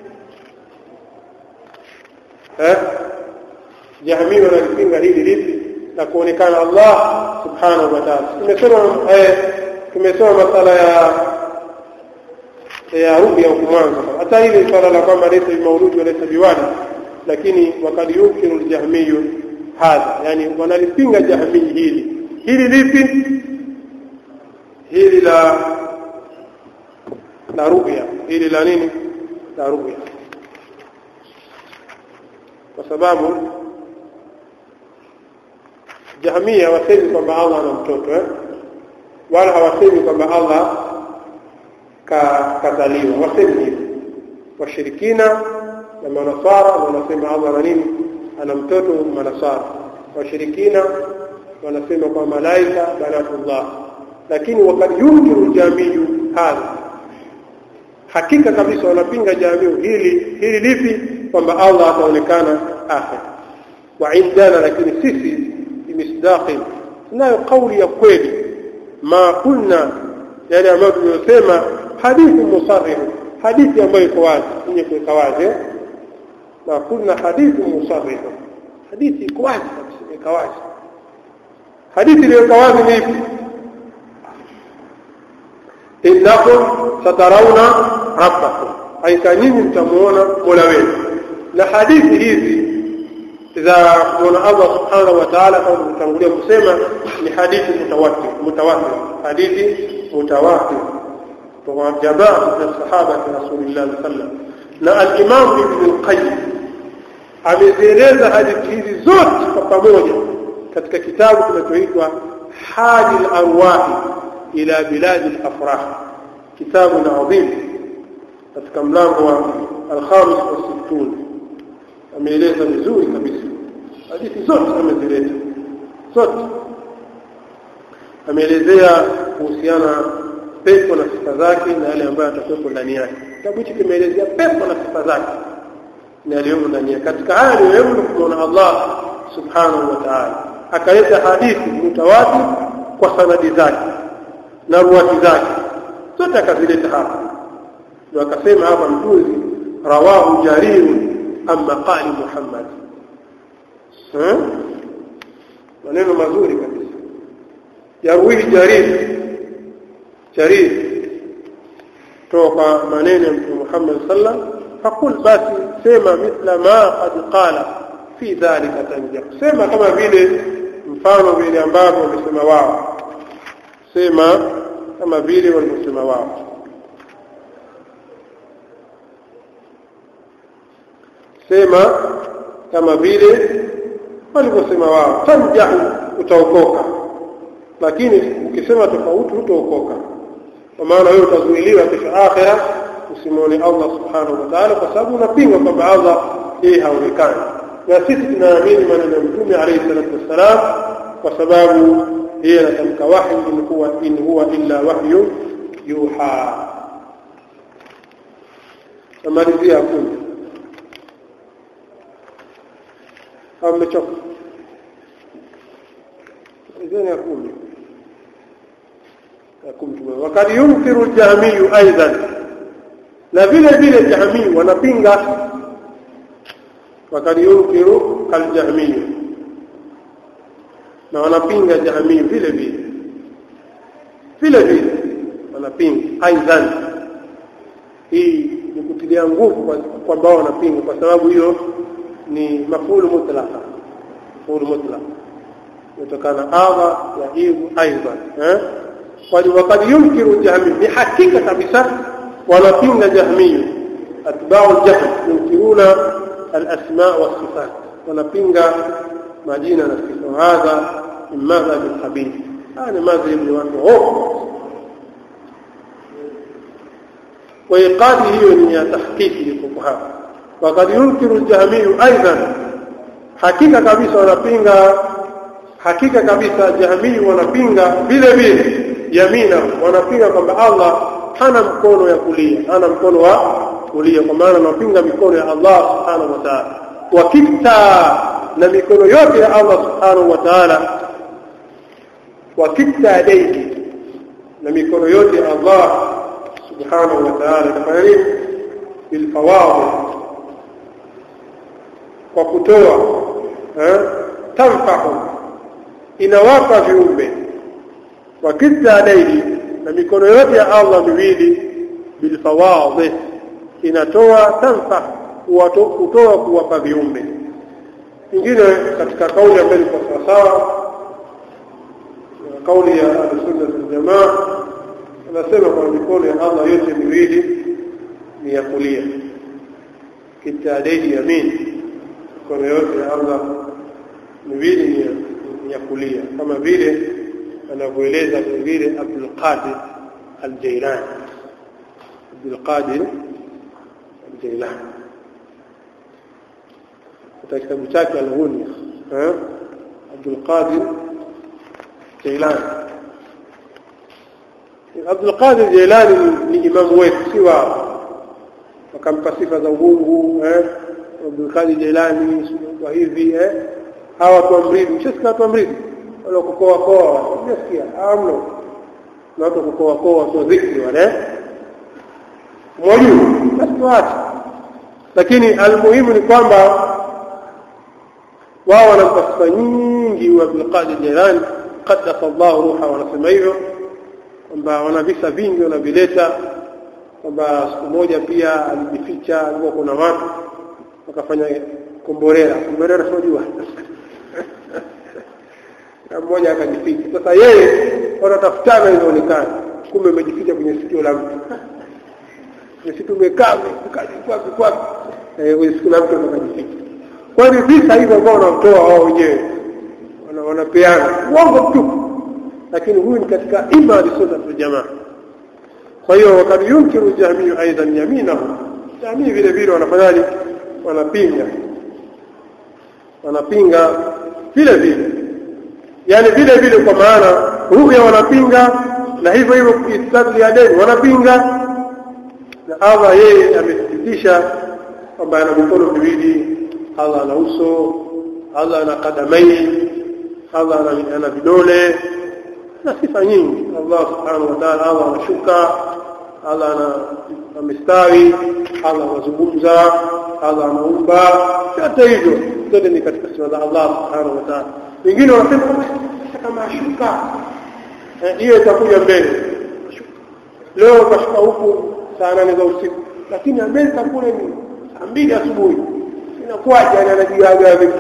eh Jahmi wanalipinga hili lipi na kuonekana Allah subhanahu wa ta'ala. Tumesoma eh tumesoma masala ya ya ruqya huko mwanzo. Hata ile swala la kwamba laysa bimauludi wa laysa biwali, lakini wakati yumkinu al-jahmiyyu hadha, yani wanalipinga jahmi hili. Hili lipi? Hili la la ruqya, hili la nini? La ruqya. Kwa sababu Jahmiya wasemi kwamba Allah ana mtoto eh? Wala hawasemi kwamba Allah ka kazaliwa, wasemi hivi. Washirikina na manasara wanasema Allah ana nini? Ana mtoto. Manasara washirikina wanasema kwa malaika banatullah. Lakini wakati yumkinu jamiu hadha, hakika kabisa wanapinga jamiu hili. Hili lipi? Kwamba Allah ataonekana akhir. Wa indana, lakini sisi bimisdaqi tunayo kauli ya kweli, ma kunna, yale ambayo tunasema hadithi musarrih, hadithi ambayo iko wazi, yenye kuweka wazi. Ma kunna hadithi musarrih, hadithi iko wazi kabisa, iko wazi. Hadithi ile iko wazi ni ipi? Innakum satarawna rabbakum, aika nyinyi mtamuona Mola wenu. Na hadithi hizi za kuona Allah subhanahu wa ta'ala kama tutangulia kusema ni hadithi mutawatir, mutawatir, hadithi mutawatir kwa jamaa na sahaba wa Rasulullah sallallahu alaihi wasallam. Na al-Imam Ibn al-Qayyim amezieleza hadithi hizi zote kwa pamoja katika kitabu kinachoitwa Hadi al-Arwah ila bilad al-afrah, kitabu na adhim, katika mlango wa al-khamis wa sittun. Ameeleza vizuri kabisa hadithi zote, ameeleza zote. Ameelezea kuhusiana pepo na sifa zake na yale ambayo atakuwa ndani yake. Kitabu hiki kimeelezea pepo na sifa zake na yale yomo ndani yake. Katika haya ni wewe kuona Allah subhanahu wa ta'ala akaleta hadithi mutawatir kwa sanadi zake na ruwati zake zote, akazileta hapa. Ndio akasema hapa mtunzi, rawahu Jarir amma qali Muhammad. Eh, maneno mazuri kabisa. Yarwi Jarir, Jarir toka maneno ya Mtume Muhammad sallallahu alaihi wasallam, faqul basi sema mithla ma qad qala fi dhalika tanjah, sema kama vile mfano vile ambavyo wamesema wao, sema kama vile walivyosema wao. Sema kama vile walivyosema wao, tanjahu, utaokoka. Lakini ukisema tofauti utaokoka, kwa maana wewe utazuiliwa kesho akhera usimuone Allah subhanahu wa ta'ala, kwa sababu unapinga kwamba Allah yeye haonekani. Na sisi tunaamini maneno ya Mtume alayhi salatu wasalam, kwa sababu yeye anatamka wahyi, in huwa in huwa illa wahyu yuha. Tamalizia kumi amechoka izeni ya kumi ya kumi. Wakati yumkiru al-Jahmiyyu aidan, na vile vile Jahmiyyu wanapinga. Wakati yumkiru al-Jahmiyyu, na wanapinga Jahmiyyu vile vile vile vile wanapinga aidan. Hii ni kutilia nguvu kwamba wanapinga, kwa sababu hiyo ni mafulu mutlaqa, mafulu mutlaqa kutokana adha ya hivu aidan. Eh, kwa wakati yumkiru Jahmiyyu, ni hakika kabisa wanapinga Jahmiyyu atba'u al-Jahm, yunkiruna al-asma' was-sifat, wanapinga majina na sifa. Hadha madhhab al-khabith, ana madhhab wa watu. Kwa iqadi hiyo ni ya tahqiqi kwa hapa. Wakati yunkiru al-Jahmiyyu aidan, hakika kabisa wanapinga, hakika kabisa Jahmiyyu wanapinga vile vile yamina, wanapinga kwamba Allah hana mkono ya kulia, hana mkono wa kulia, kwa maana wanapinga mikono ya Allah subhanahu wa ta'ala. Wakita, na mikono yote ya Allah subhanahu wa ta'ala. Wakita yadayhi, na mikono yote ya Allah subhanahu wa ta'ala. Kafanya nini? Bil fawadhi, kwa kutoa, eh, tanfahu, inawapa viumbe. Wakita yadayhi, na mikono yote ya Allah miwili bilfawadhi, inatoa tanfa kutoa kuwapa viumbe. Ingine katika kauli ambayo ni sawa kauli ya Ahlusunna wal Jamaa, anasema kwa mikono ya Allah yote miwili ni ya kulia, kitadedi yamin, mikono yote ya Allah miwili ni ya kulia, kama vile anavyoeleza vile Abdul Qadir al-Jailani. Abdul Qadir al-Jailani katika kitabu chake Al-Ghunya, eh Abdul Qadir Jailani. Abdul Qadir Jailani ni imamu wetu, si wao wakampa sifa za uungu. eh Abdul Qadir Jailani kwa hivi eh hawa tuamridi, mshasikia watu amridi wala kukoa koa, unasikia amno na watu kukoa koa kwa dhikri wale mwalimu basi tuache. Lakini almuhimu ni kwamba wao wana sifa nyingi wa Abdul Qadir Jailani qaddasa Allah ruha, wanasema hivyo kwamba wana visa vingi wanavileta kwamba siku moja pia alijificha, alikuwa kuna watu wakafanya komborera komborera sijua na mmoja akajificha. Sasa yeye wanatafutana, inaonekana kumbe amejificha kwenye sikio la mtu, ni siku mekame kwa kwa eh kwenye sikio la mtu akajificha. Kwa hiyo visa hivyo ambao wanatoa wao wenyewe wanapeana uongo tu, lakini huyu ni katika imani Sunna wal Jamaa. Kwa hiyo wakati yunkiru Jahmi aidan yaminahu, Jahmi vile vile wanafanyaje, wanapinga wanapinga vile vile, yani vile vile, kwa maana ruya wanapinga, na hivyo hivyo istadli ya deni wanapinga. Na Allah yeye amethibitisha kwamba ana mikono miwili, Allah ana uso, Allah ana kadamai, Allah ana vidole na sifa nyingi. Allah subhanahu wa ta'ala, Allah anashuka, Allah ana amestawi, Allah anazungumza, Allah anaumba, yote hivyo zote ni katika sifa za Allah subhanahu wa ta'ala. Wengine wanasema kama ashuka, hiyo itakuja mbele. Leo kashuka huku saa nane za usiku, lakini Amerika kule ni saa mbili asubuhi, inakuwaje anajiaga vipi?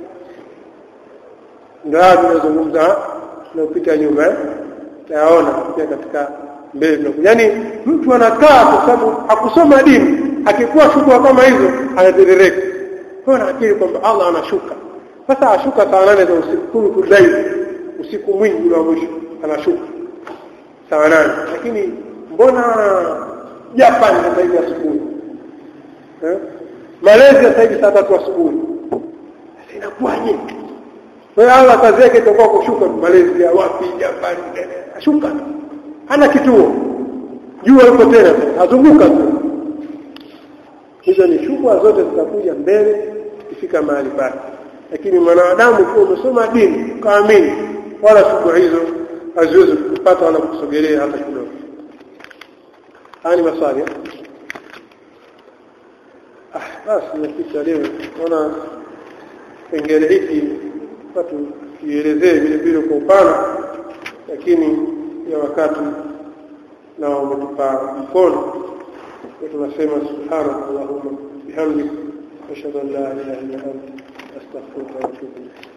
Ndio tunazungumza na upita nyuma, taona pia katika mbele. Yaani mtu anakaa kwa sababu hakusoma dini, akikuwa shuka kama hizo anadireka, kwa akili kwamba Allah anashuka. Sasa ashuka saa nane za usiku, kudai usiku mwingi wa mwisho anashuka saa nane, lakini mbona Japan sasa hivi asubuhi, eh Malaysia sasa hivi saa tatu asubuhi, inakuwaje? Kwa Allah kazi yake itakuwa kushuka Malaysia, wapi Japan, ashuka hana kituo, jua yuko tena azunguka tu. Hizo ni shubha zote zitakuja mbele ifika mahali pake. Lakini mwanadamu kwa umesoma dini kaamini, wala shubha hizo haziwezi kupata wala kusogelea hata kidogo. Hani maswali ah basi nafika leo naona pengine hiki watu kielezee vile vile kwa upana, lakini ya wakati na umetupa mkono. tunasema subhanallah wa bihamdihi ashhadu an la ilaha illa anta astaghfiruka wa atubu ilayk.